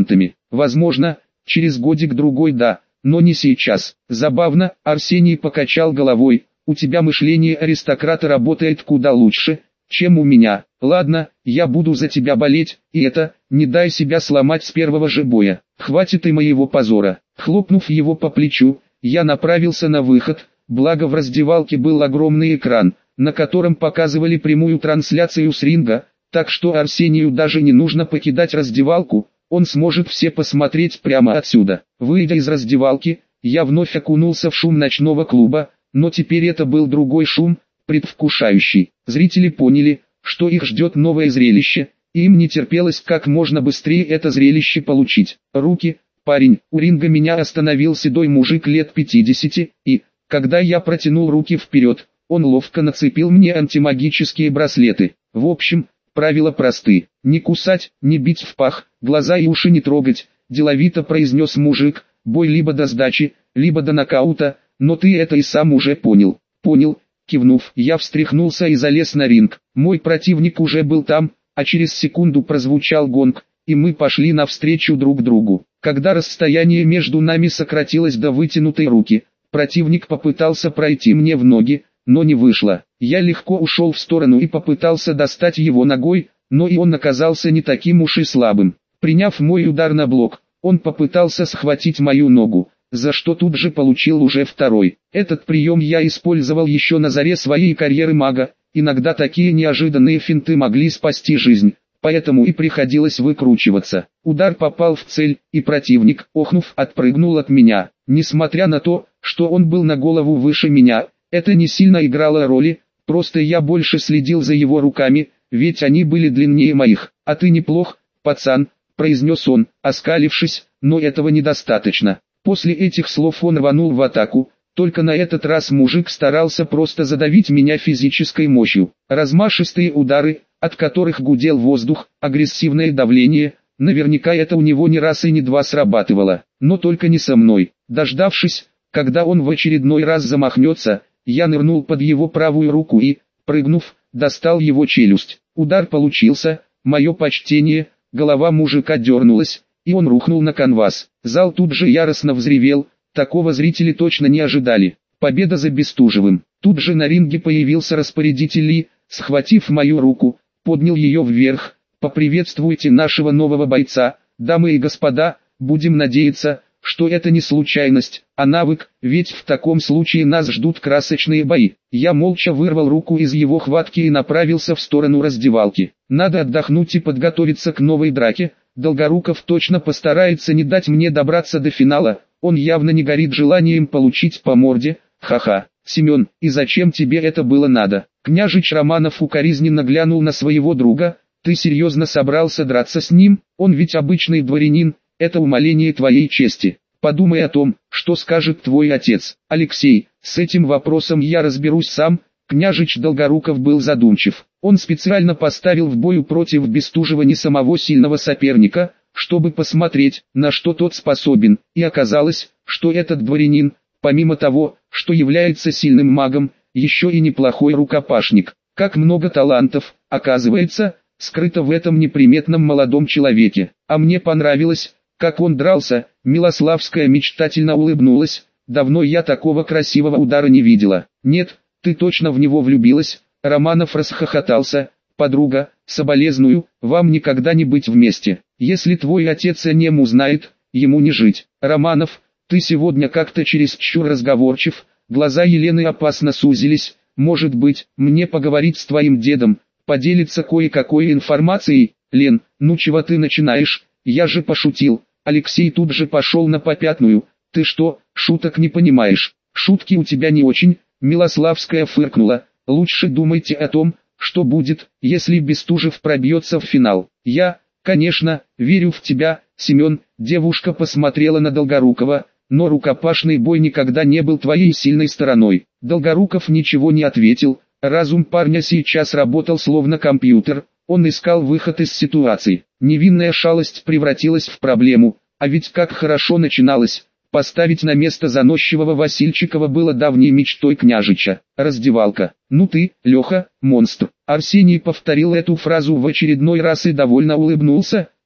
возможно, через годик-другой да, но не сейчас. Забавно, Арсений покачал головой, у тебя мышление аристократа работает куда лучше, чем у меня. Ладно, я буду за тебя болеть, и это, не дай себя сломать с первого же боя. Хватит и моего позора. Хлопнув его по плечу, я направился на выход, благо в раздевалке был огромный экран, на котором показывали прямую трансляцию с ринга, так что Арсению даже не нужно покидать раздевалку, он сможет все посмотреть прямо отсюда. Выйдя из раздевалки, я вновь окунулся в шум ночного клуба, но теперь это был другой шум, предвкушающий. Зрители поняли, что их ждет новое зрелище, и им не терпелось как можно быстрее это зрелище получить. Руки, парень, у ринга меня остановил седой мужик лет пятидесяти, и, когда я протянул руки вперед, он ловко нацепил мне антимагические браслеты. В общем, правила просты: не кусать, не бить в пах, глаза и уши не трогать, деловито произнес мужик, бой либо до сдачи, либо до нокаута, но ты это и сам уже понял. Понял. Кивнув, я встряхнулся и залез на ринг. Мой противник уже был там, а через секунду прозвучал гонг, и мы пошли навстречу друг другу. Когда расстояние между нами сократилось до вытянутой руки, противник попытался пройти мне в ноги, но не вышло. Я легко ушел в сторону и попытался достать его ногой, но и он оказался не таким уж и слабым. Приняв мой удар на блок, он попытался схватить мою ногу, за что тут же получил уже второй. Этот прием я использовал еще на заре своей карьеры мага, иногда такие неожиданные финты могли спасти жизнь, поэтому и приходилось выкручиваться. Удар попал в цель, и противник, охнув, отпрыгнул от меня. Несмотря на то, что он был на голову выше меня, это не сильно играло роли, просто я больше следил за его руками, ведь они были длиннее моих. «А ты неплох, пацан», — произнес он, оскалившись, но этого недостаточно. После этих слов он рванул в атаку, только на этот раз мужик старался просто задавить меня физической мощью. Размашистые удары, от которых гудел воздух, агрессивное давление, наверняка это у него не раз и не два срабатывало, но только не со мной. Дождавшись, когда он в очередной раз замахнется, я нырнул под его правую руку и, прыгнув, достал его челюсть. Удар получился, мое почтение, голова мужика дернулась, и он рухнул на канвас. Зал тут же яростно взревел, такого зрители точно не ожидали. Победа за Бестужевым. Тут же на ринге появился распорядитель Ли, схватив мою руку, поднял ее вверх. «Поприветствуйте нашего нового бойца, дамы и господа, будем надеяться, что это не случайность, а навык, ведь в таком случае нас ждут красочные бои». Я молча вырвал руку из его хватки и направился в сторону раздевалки. Надо отдохнуть и подготовиться к новой драке. Долгоруков точно постарается не дать мне добраться до финала, он явно не горит желанием получить по морде. Ха-ха. Семен, и зачем тебе это было надо? Княжич Романов укоризненно глянул на своего друга. Ты серьезно собрался драться с ним? Он ведь обычный дворянин, это умаление твоей чести. Подумай о том, что скажет твой отец. Алексей, с этим вопросом я разберусь сам. Княжич Долгоруков был задумчив. Он специально поставил в бою против Бестужева не самого сильного соперника, чтобы посмотреть, на что тот способен, и оказалось, что этот дворянин, помимо того, что является сильным магом, еще и неплохой рукопашник. Как много талантов, оказывается, скрыто в этом неприметном молодом человеке. А мне понравилось, как он дрался. Милославская мечтательно улыбнулась. Давно я такого красивого удара не видела. Нет, ты точно в него влюбилась. Романов расхохотался. Подруга, соболезную, вам никогда не быть вместе. Если твой отец о нем узнает, ему не жить. Романов, ты сегодня как-то чересчур разговорчив. Глаза Елены опасно сузились. Может быть, мне поговорить с твоим дедом, поделиться кое-какой информацией? Лен, ну чего ты начинаешь? Я же пошутил. Алексей тут же пошел на попятную. Ты что, шуток не понимаешь? Шутки у тебя не очень. Милославская фыркнула. Лучше думайте о том, что будет, если Бестужев пробьется в финал. Я, конечно, верю в тебя, Семен. Девушка посмотрела на Долгорукова, но рукопашный бой никогда не был твоей сильной стороной. Долгоруков ничего не ответил. Разум парня сейчас работал словно компьютер. Он искал выход из ситуации. Невинная шалость превратилась в проблему. А ведь как хорошо начиналось. Поставить на место заносчивого Васильчикова было давней мечтой княжича. Раздевалка. Ну ты, Леха, монстр. Арсений повторил эту фразу в очередной раз и довольно улыбнулся.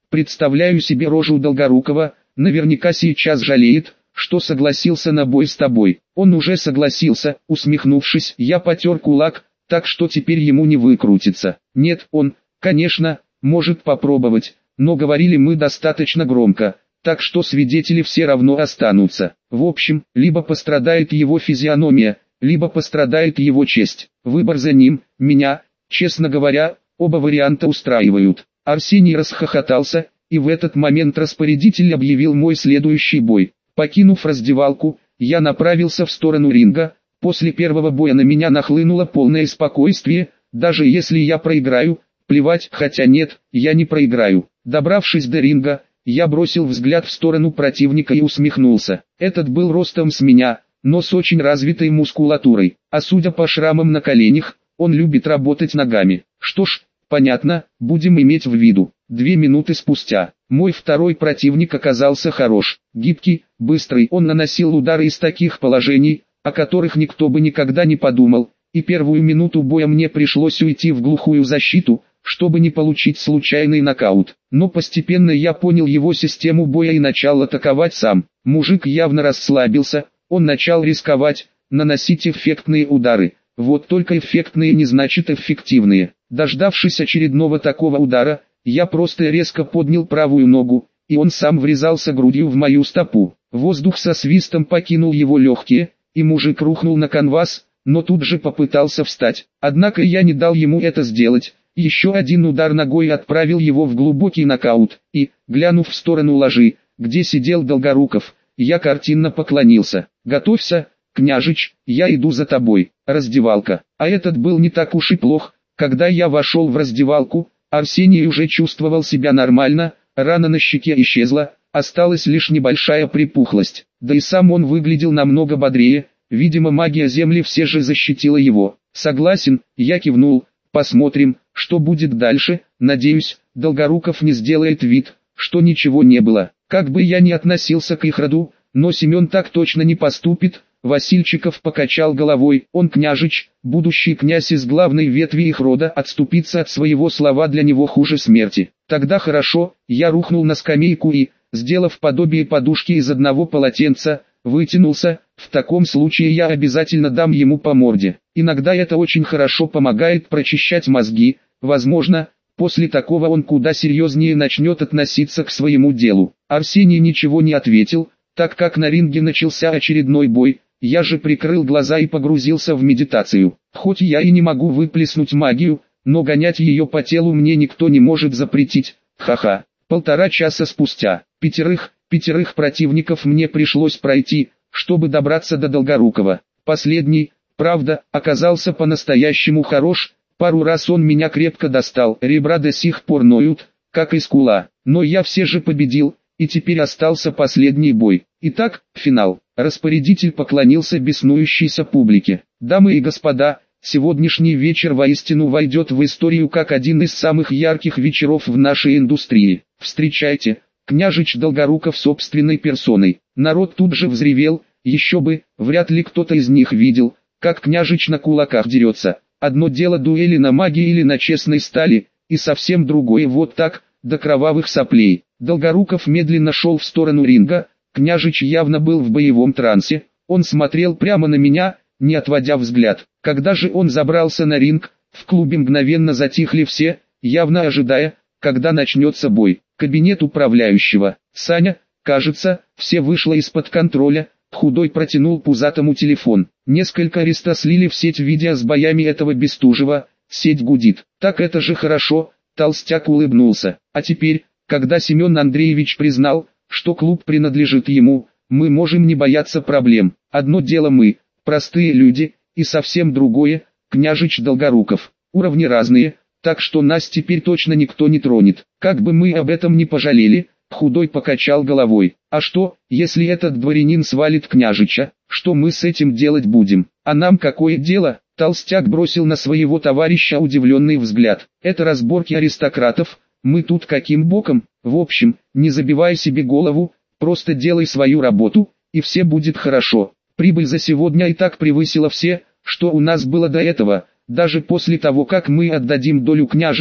Представляю себе рожу Долгорукова, наверняка сейчас жалеет, что согласился на бой с тобой. Он уже согласился, усмехнувшись, я потер кулак, так что теперь ему не выкрутится. Нет, он, конечно, может попробовать, но говорили мы достаточно громко, так что свидетели все равно останутся. В общем, либо пострадает его физиономия, либо пострадает его честь. Выбор за ним, меня, честно говоря, оба варианта устраивают. Арсений расхохотался, и в этот момент распорядитель объявил мой следующий бой. Покинув раздевалку, я направился в сторону ринга. После первого боя на меня нахлынуло полное спокойствие, даже если я проиграю, плевать, хотя нет, я не проиграю. Добравшись до ринга, я бросил взгляд в сторону противника и усмехнулся. Этот был ростом с меня, но с очень развитой мускулатурой, а судя по шрамам на коленях, он любит работать ногами. Что ж, понятно, будем иметь в виду. Две минуты спустя, мой второй противник оказался хорош, гибкий, быстрый. Он наносил удары из таких положений, о которых никто бы никогда не подумал, и первую минуту боя мне пришлось уйти в глухую защиту, чтобы не получить случайный нокаут. Но постепенно я понял его систему боя и начал атаковать сам. Мужик явно расслабился, он начал рисковать, наносить эффектные удары. Вот только эффектные не значит эффективные. Дождавшись очередного такого удара, я просто резко поднял правую ногу, и он сам врезался грудью в мою стопу. Воздух со свистом покинул его легкие, и мужик рухнул на канвас, но тут же попытался встать. Однако я не дал ему это сделать. Еще один удар ногой отправил его в глубокий нокаут, и, глянув в сторону ложи, где сидел Долгоруков, я картинно поклонился. «Готовься, княжич, я иду за тобой». Раздевалка. А этот был не так уж и плох. Когда я вошел в раздевалку, Арсений уже чувствовал себя нормально, рана на щеке исчезла, осталась лишь небольшая припухлость. Да и сам он выглядел намного бодрее, видимо магия земли все же защитила его. «Согласен», я кивнул. «Посмотрим, что будет дальше. Надеюсь, Долгоруков не сделает вид, что ничего не было». Как бы я ни относился к их роду, но Семен так точно не поступит. Васильчиков покачал головой. Он княжич, будущий князь из главной ветви их рода, отступиться от своего слова для него хуже смерти. Тогда хорошо, я рухнул на скамейку и, сделав подобие подушки из одного полотенца, вытянулся. В таком случае я обязательно дам ему по морде. Иногда это очень хорошо помогает прочищать мозги. Возможно, после такого он куда серьезнее начнет относиться к своему делу. Арсений ничего не ответил, так как на ринге начался очередной бой. Я же прикрыл глаза и погрузился в медитацию. Хоть я и не могу выплеснуть магию, но гонять ее по телу мне никто не может запретить. Ха-ха. Полтора часа спустя, пятерых, пятерых противников мне пришлось пройти, чтобы добраться до Долгорукова. Последний, правда, оказался по-настоящему хорош. Пару раз он меня крепко достал, ребра до сих пор ноют, как и скула. Но я все же победил, и теперь остался последний бой. Итак, финал. Распорядитель поклонился беснующейся публике. Дамы и господа, сегодняшний вечер воистину войдет в историю как один из самых ярких вечеров в нашей индустрии. Встречайте, княжич Долгоруков собственной персоной. Народ тут же взревел, еще бы, вряд ли кто-то из них видел, как княжич на кулаках дерется. Одно дело дуэли на магии или на честной стали, и совсем другое вот так, до кровавых соплей. Долгоруков медленно шел в сторону ринга, княжич явно был в боевом трансе, он смотрел прямо на меня, не отводя взгляд. Когда же он забрался на ринг, в клубе мгновенно затихли все, явно ожидая, когда начнется бой. Кабинет управляющего. Саня, кажется, все вышло из-под контроля. Худой протянул пузатому телефон. Несколько ареста слили в сеть видео с боями этого Бестужева. Сеть гудит. Так это же хорошо. Толстяк улыбнулся. А теперь, когда Семен Андреевич признал, что клуб принадлежит ему, мы можем не бояться проблем. Одно дело мы, простые люди, и совсем другое, княжич Долгоруков. Уровни разные, так что нас теперь точно никто не тронет. Как бы мы об этом не пожалели. Худой покачал головой. А что, если этот дворянин свалит княжича, что мы с этим делать будем? А нам какое дело? Толстяк бросил на своего товарища удивленный взгляд. Это разборки аристократов, мы тут каким боком? В общем, не забивай себе голову, просто делай свою работу, и все будет хорошо. Прибыль за сегодня и так превысила все, что у нас было до этого. Даже после того, как мы отдадим долю княжичу,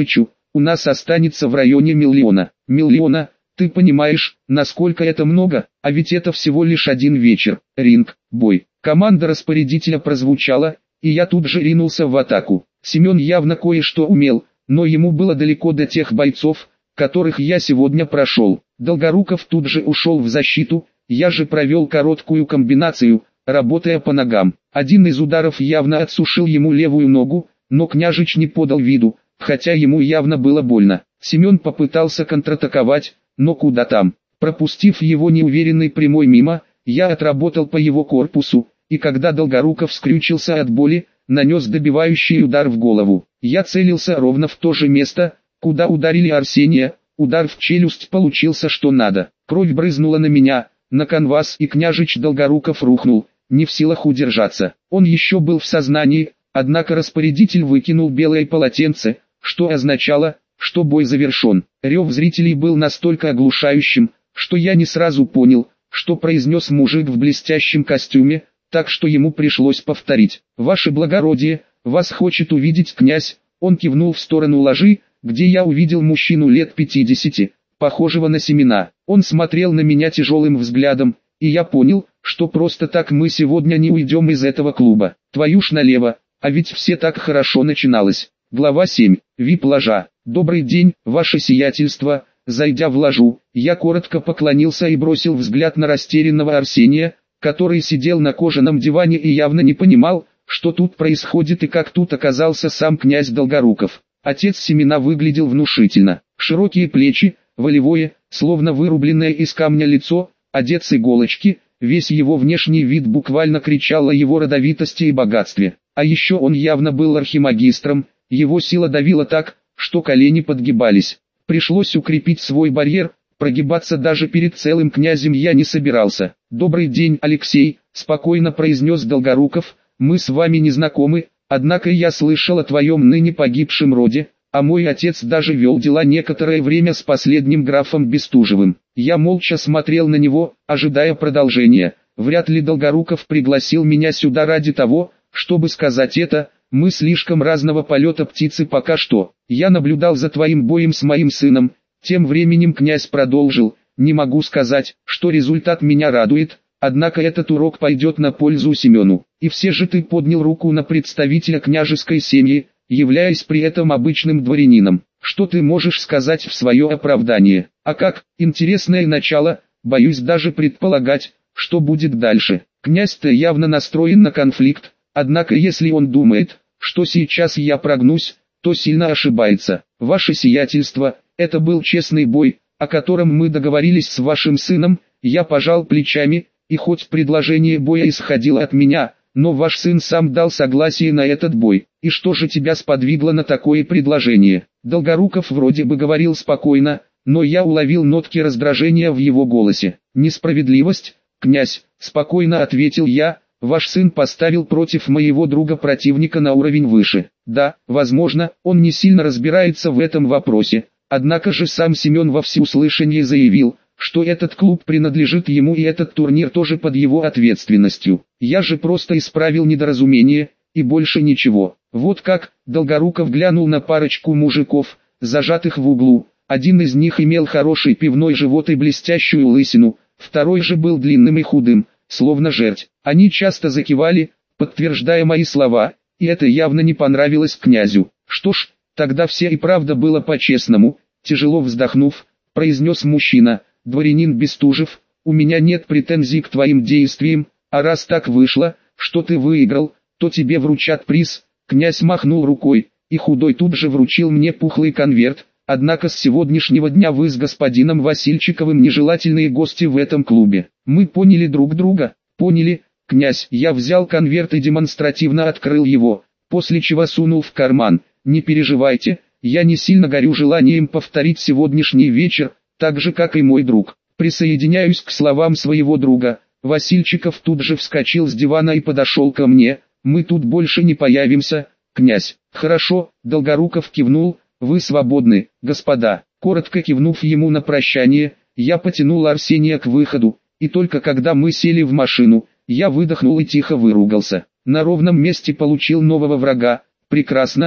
у нас останется в районе миллиона. Миллиона, ты понимаешь, насколько это много, а ведь это всего лишь один вечер. Ринг, бой. Команда распорядителя прозвучала, и я тут же ринулся в атаку. Семен явно кое-что умел, но ему было далеко до тех бойцов, которых я сегодня прошел. Долгоруков тут же ушел в защиту, я же провел короткую комбинацию, работая по ногам. Один из ударов явно отсушил ему левую ногу, но княжич не подал виду, хотя ему явно было больно. Семен попытался контратаковать, но куда там. Пропустив его неуверенный прямой мимо, я отработал по его корпусу, и когда Долгоруков скрючился от боли, нанес добивающий удар в голову. Я целился ровно в то же место, куда ударили Арсения, удар в челюсть получился что надо. Кровь брызнула на меня, на канвас, и княжич Долгоруков рухнул, не в силах удержаться. Он еще был в сознании, однако распорядитель выкинул белое полотенце, что означало, что бой завершен. Рев зрителей был настолько оглушающим, что я не сразу понял, что произнес мужик в блестящем костюме, так что ему пришлось повторить. «Ваше благородие, вас хочет увидеть князь». Он кивнул в сторону ложи, где я увидел мужчину лет пятидесяти, похожего на Семена. Он смотрел на меня тяжелым взглядом, и я понял, что просто так мы сегодня не уйдем из этого клуба. Твою ж налево, а ведь все так хорошо начиналось. Глава семь. вип-ложа. «Добрый день, ваше сиятельство». Зайдя в ложу, я коротко поклонился и бросил взгляд на растерянного Арсения, который сидел на кожаном диване и явно не понимал, что тут происходит и как тут оказался сам князь Долгоруков. Отец Семена выглядел внушительно. Широкие плечи, волевое, словно вырубленное из камня лицо, одет с иголочки, весь его внешний вид буквально кричал о его родовитости и богатстве. А еще он явно был архимагистром, его сила давила так, что колени подгибались. Пришлось укрепить свой барьер, прогибаться даже перед целым князем я не собирался. «Добрый день, Алексей», — спокойно произнес Долгоруков, — «мы с вами не знакомы, однако я слышал о твоем ныне погибшем роде, а мой отец даже вел дела некоторое время с последним графом Бестужевым». Я молча смотрел на него, ожидая продолжения. Вряд ли Долгоруков пригласил меня сюда ради того, чтобы сказать это. Мы слишком разного полета птицы пока что. Я наблюдал за твоим боем с моим сыном. Тем временем князь продолжил: не могу сказать, что результат меня радует, однако этот урок пойдет на пользу Семену. И все же ты поднял руку на представителя княжеской семьи, являясь при этом обычным дворянином. Что ты можешь сказать в свое оправдание? А как, интересное начало, боюсь даже предполагать, что будет дальше. Князь-то явно настроен на конфликт, однако если он думает, что сейчас я прогнусь, то сильно ошибается. Ваше сиятельство, это был честный бой, о котором мы договорились с вашим сыном. Я пожал плечами, и хоть предложение боя исходило от меня, но ваш сын сам дал согласие на этот бой. И что же тебя сподвигло на такое предложение? Долгоруков вроде бы говорил спокойно, но я уловил нотки раздражения в его голосе. Несправедливость, князь, спокойно ответил я. Ваш сын поставил против моего друга противника на уровень выше. Да, возможно, он не сильно разбирается в этом вопросе, однако же сам Семен во всеуслышание заявил, что этот клуб принадлежит ему и этот турнир тоже под его ответственностью. Я же просто исправил недоразумение, и больше ничего. Вот как. Долгоруков глянул на парочку мужиков, зажатых в углу. Один из них имел хороший пивной живот и блестящую лысину, второй же был длинным и худым, словно жерть. Они часто закивали, подтверждая мои слова, и это явно не понравилось князю. Что ж, тогда все и правда было по-честному. Тяжело вздохнув, произнес мужчина: дворянин Бестужев, у меня нет претензий к твоим действиям, а раз так вышло, что ты выиграл, то тебе вручат приз. Князь махнул рукой, и худой тут же вручил мне пухлый конверт. Однако с сегодняшнего дня вы с господином Васильчиковым нежелательные гости в этом клубе. Мы поняли друг друга? Поняли, князь. Я взял конверт и демонстративно открыл его, после чего сунул в карман. Не переживайте, я не сильно горю желанием повторить сегодняшний вечер, так же как и мой друг. Присоединяюсь к словам своего друга. Васильчиков тут же вскочил с дивана и подошел ко мне. Мы тут больше не появимся, князь. Хорошо, Долгоруков кивнул. Вы свободны, господа. Коротко кивнув ему на прощание, я потянул Арсения к выходу, и только когда мы сели в машину, я выдохнул и тихо выругался. На ровном месте получил нового врага. Прекрасно,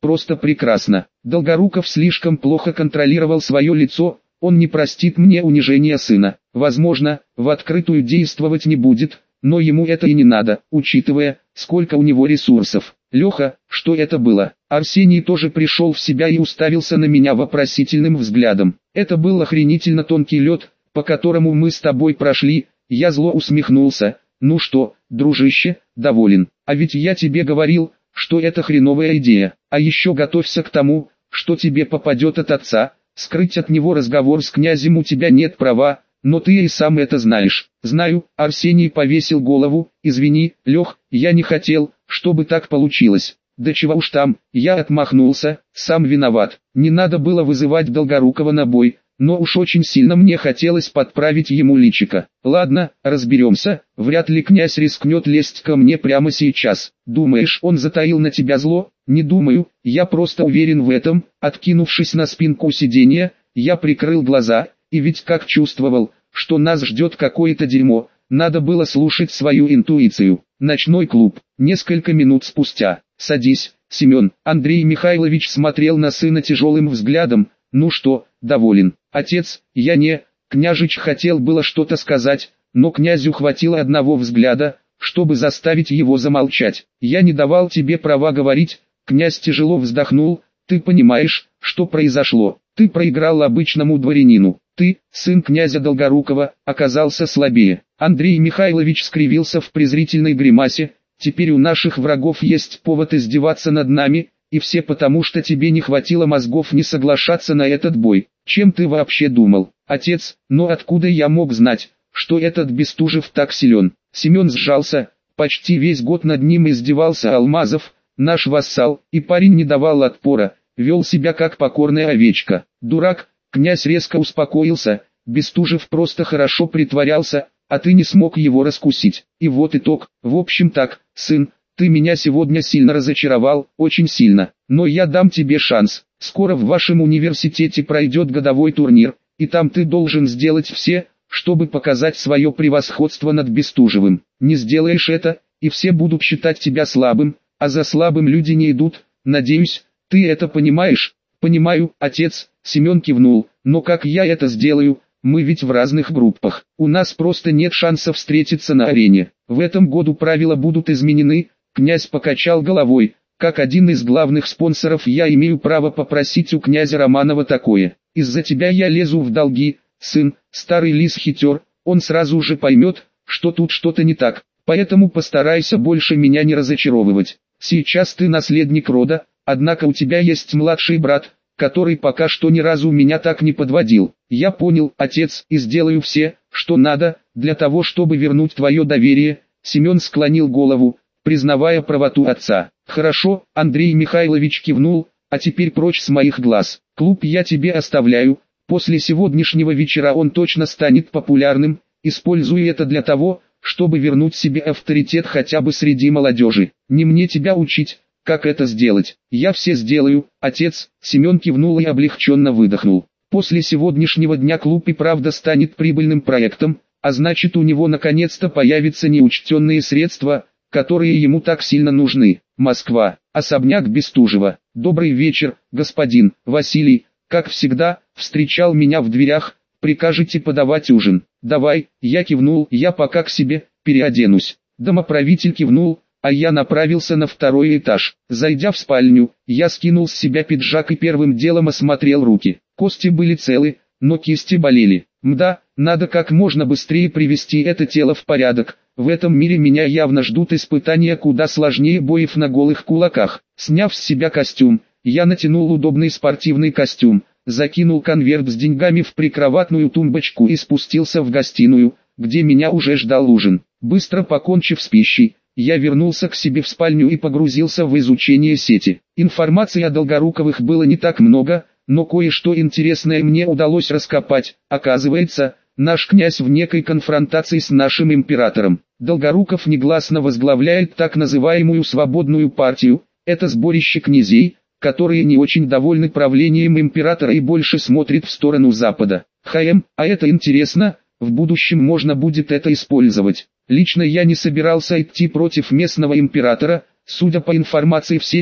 просто прекрасно. Долгоруков слишком плохо контролировал свое лицо, он не простит мне унижения сына. Возможно, в открытую действовать не будет, но ему это и не надо, учитывая, сколько у него ресурсов. Леха, что это было? Арсений тоже пришел в себя и уставился на меня вопросительным взглядом. Это был охренительно тонкий лед, по которому мы с тобой прошли. Я зло усмехнулся. Ну что, дружище, доволен? А ведь я тебе говорил, что это хреновая идея. А еще готовься к тому, что тебе попадет от отца. Скрыть от него разговор с князем у тебя нет права, но ты и сам это знаешь. Знаю, Арсений повесил голову. Извини, Лех, я не хотел, чтобы так получилось. Да чего уж там, я отмахнулся, сам виноват. Не надо было вызывать Долгорукова на бой, но уж очень сильно мне хотелось подправить ему личико. Ладно, разберемся, вряд ли князь рискнет лезть ко мне прямо сейчас. Думаешь, он затаил на тебя зло? Не думаю, я просто уверен в этом. Откинувшись на спинку сиденья, я прикрыл глаза, и ведь как чувствовал, что нас ждет какое-то дерьмо, надо было слушать свою интуицию. Ночной клуб. Несколько минут спустя. «Садись, Семен». Андрей Михайлович смотрел на сына тяжелым взглядом. «Ну что, доволен?» «Отец, я не...» Княжич хотел было что-то сказать, но князю хватило одного взгляда, чтобы заставить его замолчать. «Я не давал тебе права говорить». Князь тяжело вздохнул. «Ты понимаешь, что произошло? Ты проиграл обычному дворянину. Ты, сын князя Долгорукова, оказался слабее». Андрей Михайлович скривился в презрительной гримасе. «Теперь у наших врагов есть повод издеваться над нами, и все потому, что тебе не хватило мозгов не соглашаться на этот бой. Чем ты вообще думал, отец? Но откуда я мог знать, что этот Бестужев так силен?» Семен сжался. Почти весь год над ним издевался Алмазов, наш вассал, и парень не давал отпора, вел себя как покорная овечка. «Дурак!» Князь резко успокоился. «Бестужев просто хорошо притворялся, а ты не смог его раскусить. И вот итог. В общем так, сын, ты меня сегодня сильно разочаровал, очень сильно. Но я дам тебе шанс. Скоро в вашем университете пройдет годовой турнир, и там ты должен сделать все, чтобы показать свое превосходство над Бестужевым. Не сделаешь это, и все будут считать тебя слабым, а за слабым люди не идут. Надеюсь, ты это понимаешь?» «Понимаю, отец», Семен кивнул. «Но как я это сделаю? Мы ведь в разных группах. У нас просто нет шансов встретиться на арене. В этом году правила будут изменены». Князь покачал головой. «Как один из главных спонсоров я имею право попросить у князя Романова такое. Из-за тебя я лезу в долги, сын». Старый лис хитер, он сразу же поймет, что тут что-то не так. Поэтому постарайся больше меня не разочаровывать. Сейчас ты наследник рода, однако у тебя есть младший брат, который пока что ни разу меня так не подводил. Я понял, отец, и сделаю все, что надо, для того, чтобы вернуть твое доверие». Семен склонил голову, признавая правоту отца. «Хорошо», Андрей Михайлович кивнул, «а теперь прочь с моих глаз. Клуб я тебе оставляю. После сегодняшнего вечера он точно станет популярным. Используй это для того, чтобы вернуть себе авторитет хотя бы среди молодежи. Не мне тебя учить, как это сделать. Я все сделаю, отец». Семен кивнул и облегченно выдохнул. После сегодняшнего дня клуб и правда станет прибыльным проектом, а значит у него наконец-то появятся неучтенные средства, которые ему так сильно нужны. Москва. Особняк Бестужева. «Добрый вечер, господин Василий. Как всегда, встречал меня в дверях. Прикажете подавать ужин?» «Давай», я кивнул, «я пока к себе переоденусь». Домоправитель кивнул, а я направился на второй этаж. Зайдя в спальню, я скинул с себя пиджак и первым делом осмотрел руки. Кости были целы, но кисти болели. Мда, надо как можно быстрее привести это тело в порядок. В этом мире меня явно ждут испытания куда сложнее боев на голых кулаках. Сняв с себя костюм, я натянул удобный спортивный костюм, закинул конверт с деньгами в прикроватную тумбочку и спустился в гостиную, где меня уже ждал ужин. Быстро покончив с пищей, я вернулся к себе в спальню и погрузился в изучение сети. Информации о Долгоруковых было не так много, но кое-что интересное мне удалось раскопать. Оказывается, наш князь в некой конфронтации с нашим императором. Долгоруков негласно возглавляет так называемую свободную партию. Это сборище князей, которые не очень довольны правлением императора и больше смотрят в сторону Запада. Хм, а это интересно, в будущем можно будет это использовать. Лично я не собирался идти против местного императора. Судя по информации в сети,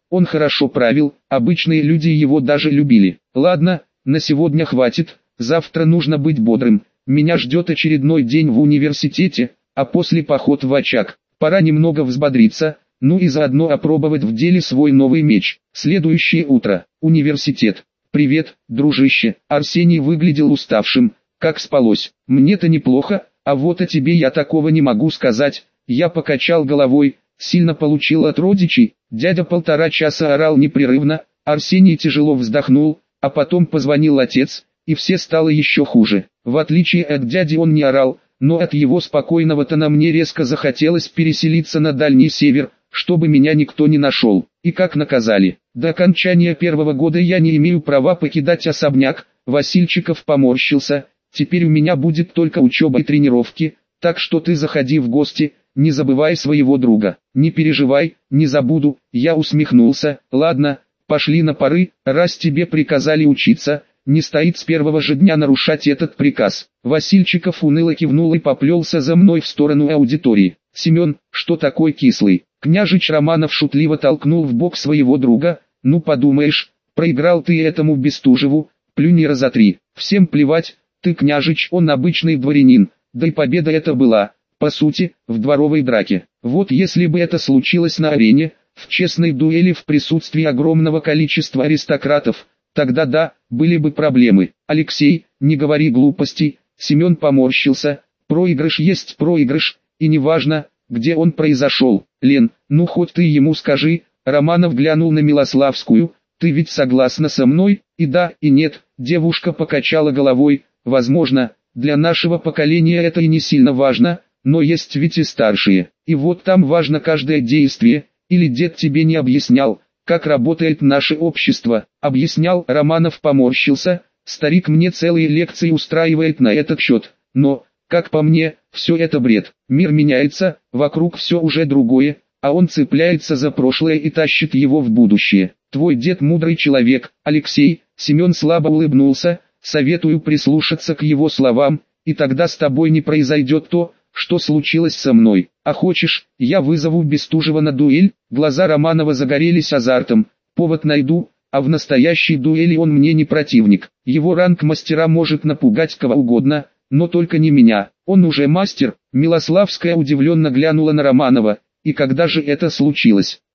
Он хорошо правил, обычные люди его даже любили. Ладно, на сегодня хватит, завтра нужно быть бодрым. Меня ждет очередной день в университете, а после поход в очаг. Пора немного взбодриться, ну и заодно опробовать в деле свой новый меч. Следующее утро. Университет. «Привет, дружище». Арсений выглядел уставшим. «Как спалось?» «Мне-то неплохо, а вот о тебе я такого не могу сказать». Я покачал головой. Сильно получил от родичей. Дядя полтора часа орал непрерывно. Арсений тяжело вздохнул, а потом позвонил отец, и все стало еще хуже. В отличие от дяди он не орал, но от его спокойного тона мне резко захотелось переселиться на дальний север, чтобы меня никто не нашел. И как наказали. До окончания первого года я не имею права покидать особняк. Васильчиков поморщился. Теперь у меня будет только учеба и тренировки, так что ты заходи в гости, не забывай своего друга. Не переживай, не забуду. Я усмехнулся. Ладно, пошли на пары, раз тебе приказали учиться. Не стоит с первого же дня нарушать этот приказ. Васильчиков уныло кивнул и поплелся за мной в сторону аудитории. «Семен, что такой кислый?» Княжич Романов шутливо толкнул в бок своего друга. «Ну подумаешь, проиграл ты этому Бестужеву, плюнь раза три. Всем плевать, ты княжич, он обычный дворянин, да и победа это была, по сути, в дворовой драке. Вот если бы это случилось на арене, в честной дуэли в присутствии огромного количества аристократов, тогда да, были бы проблемы. Алексей, не говори глупостей». Семен поморщился. «Проигрыш есть проигрыш, и неважно, где он произошел. Лен, ну хоть ты ему скажи». Романов глянул на Милославскую. «Ты ведь согласна со мной?» «И да, и нет». Девушка покачала головой. «Возможно, для нашего поколения это и не сильно важно, но есть ведь и старшие. И вот там важно каждое действие. Или дед тебе не объяснял, как работает наше общество?» «Объяснял». Романов поморщился. «Старик мне целые лекции устраивает на этот счет. Но, как по мне, все это бред. Мир меняется, вокруг все уже другое, а он цепляется за прошлое и тащит его в будущее. Твой дед мудрый человек, Алексей». Семен слабо улыбнулся. «Советую прислушаться к его словам, и тогда с тобой не произойдет то, что случилось со мной. А хочешь, я вызову Бестужева на дуэль?» Глаза Романова загорелись азартом. «Повод найду, а в настоящей дуэли он мне не противник. Его ранг мастера может напугать кого угодно, но только не меня. Он уже мастер». Милославская удивленно глянула на Романова. «И когда же это случилось?»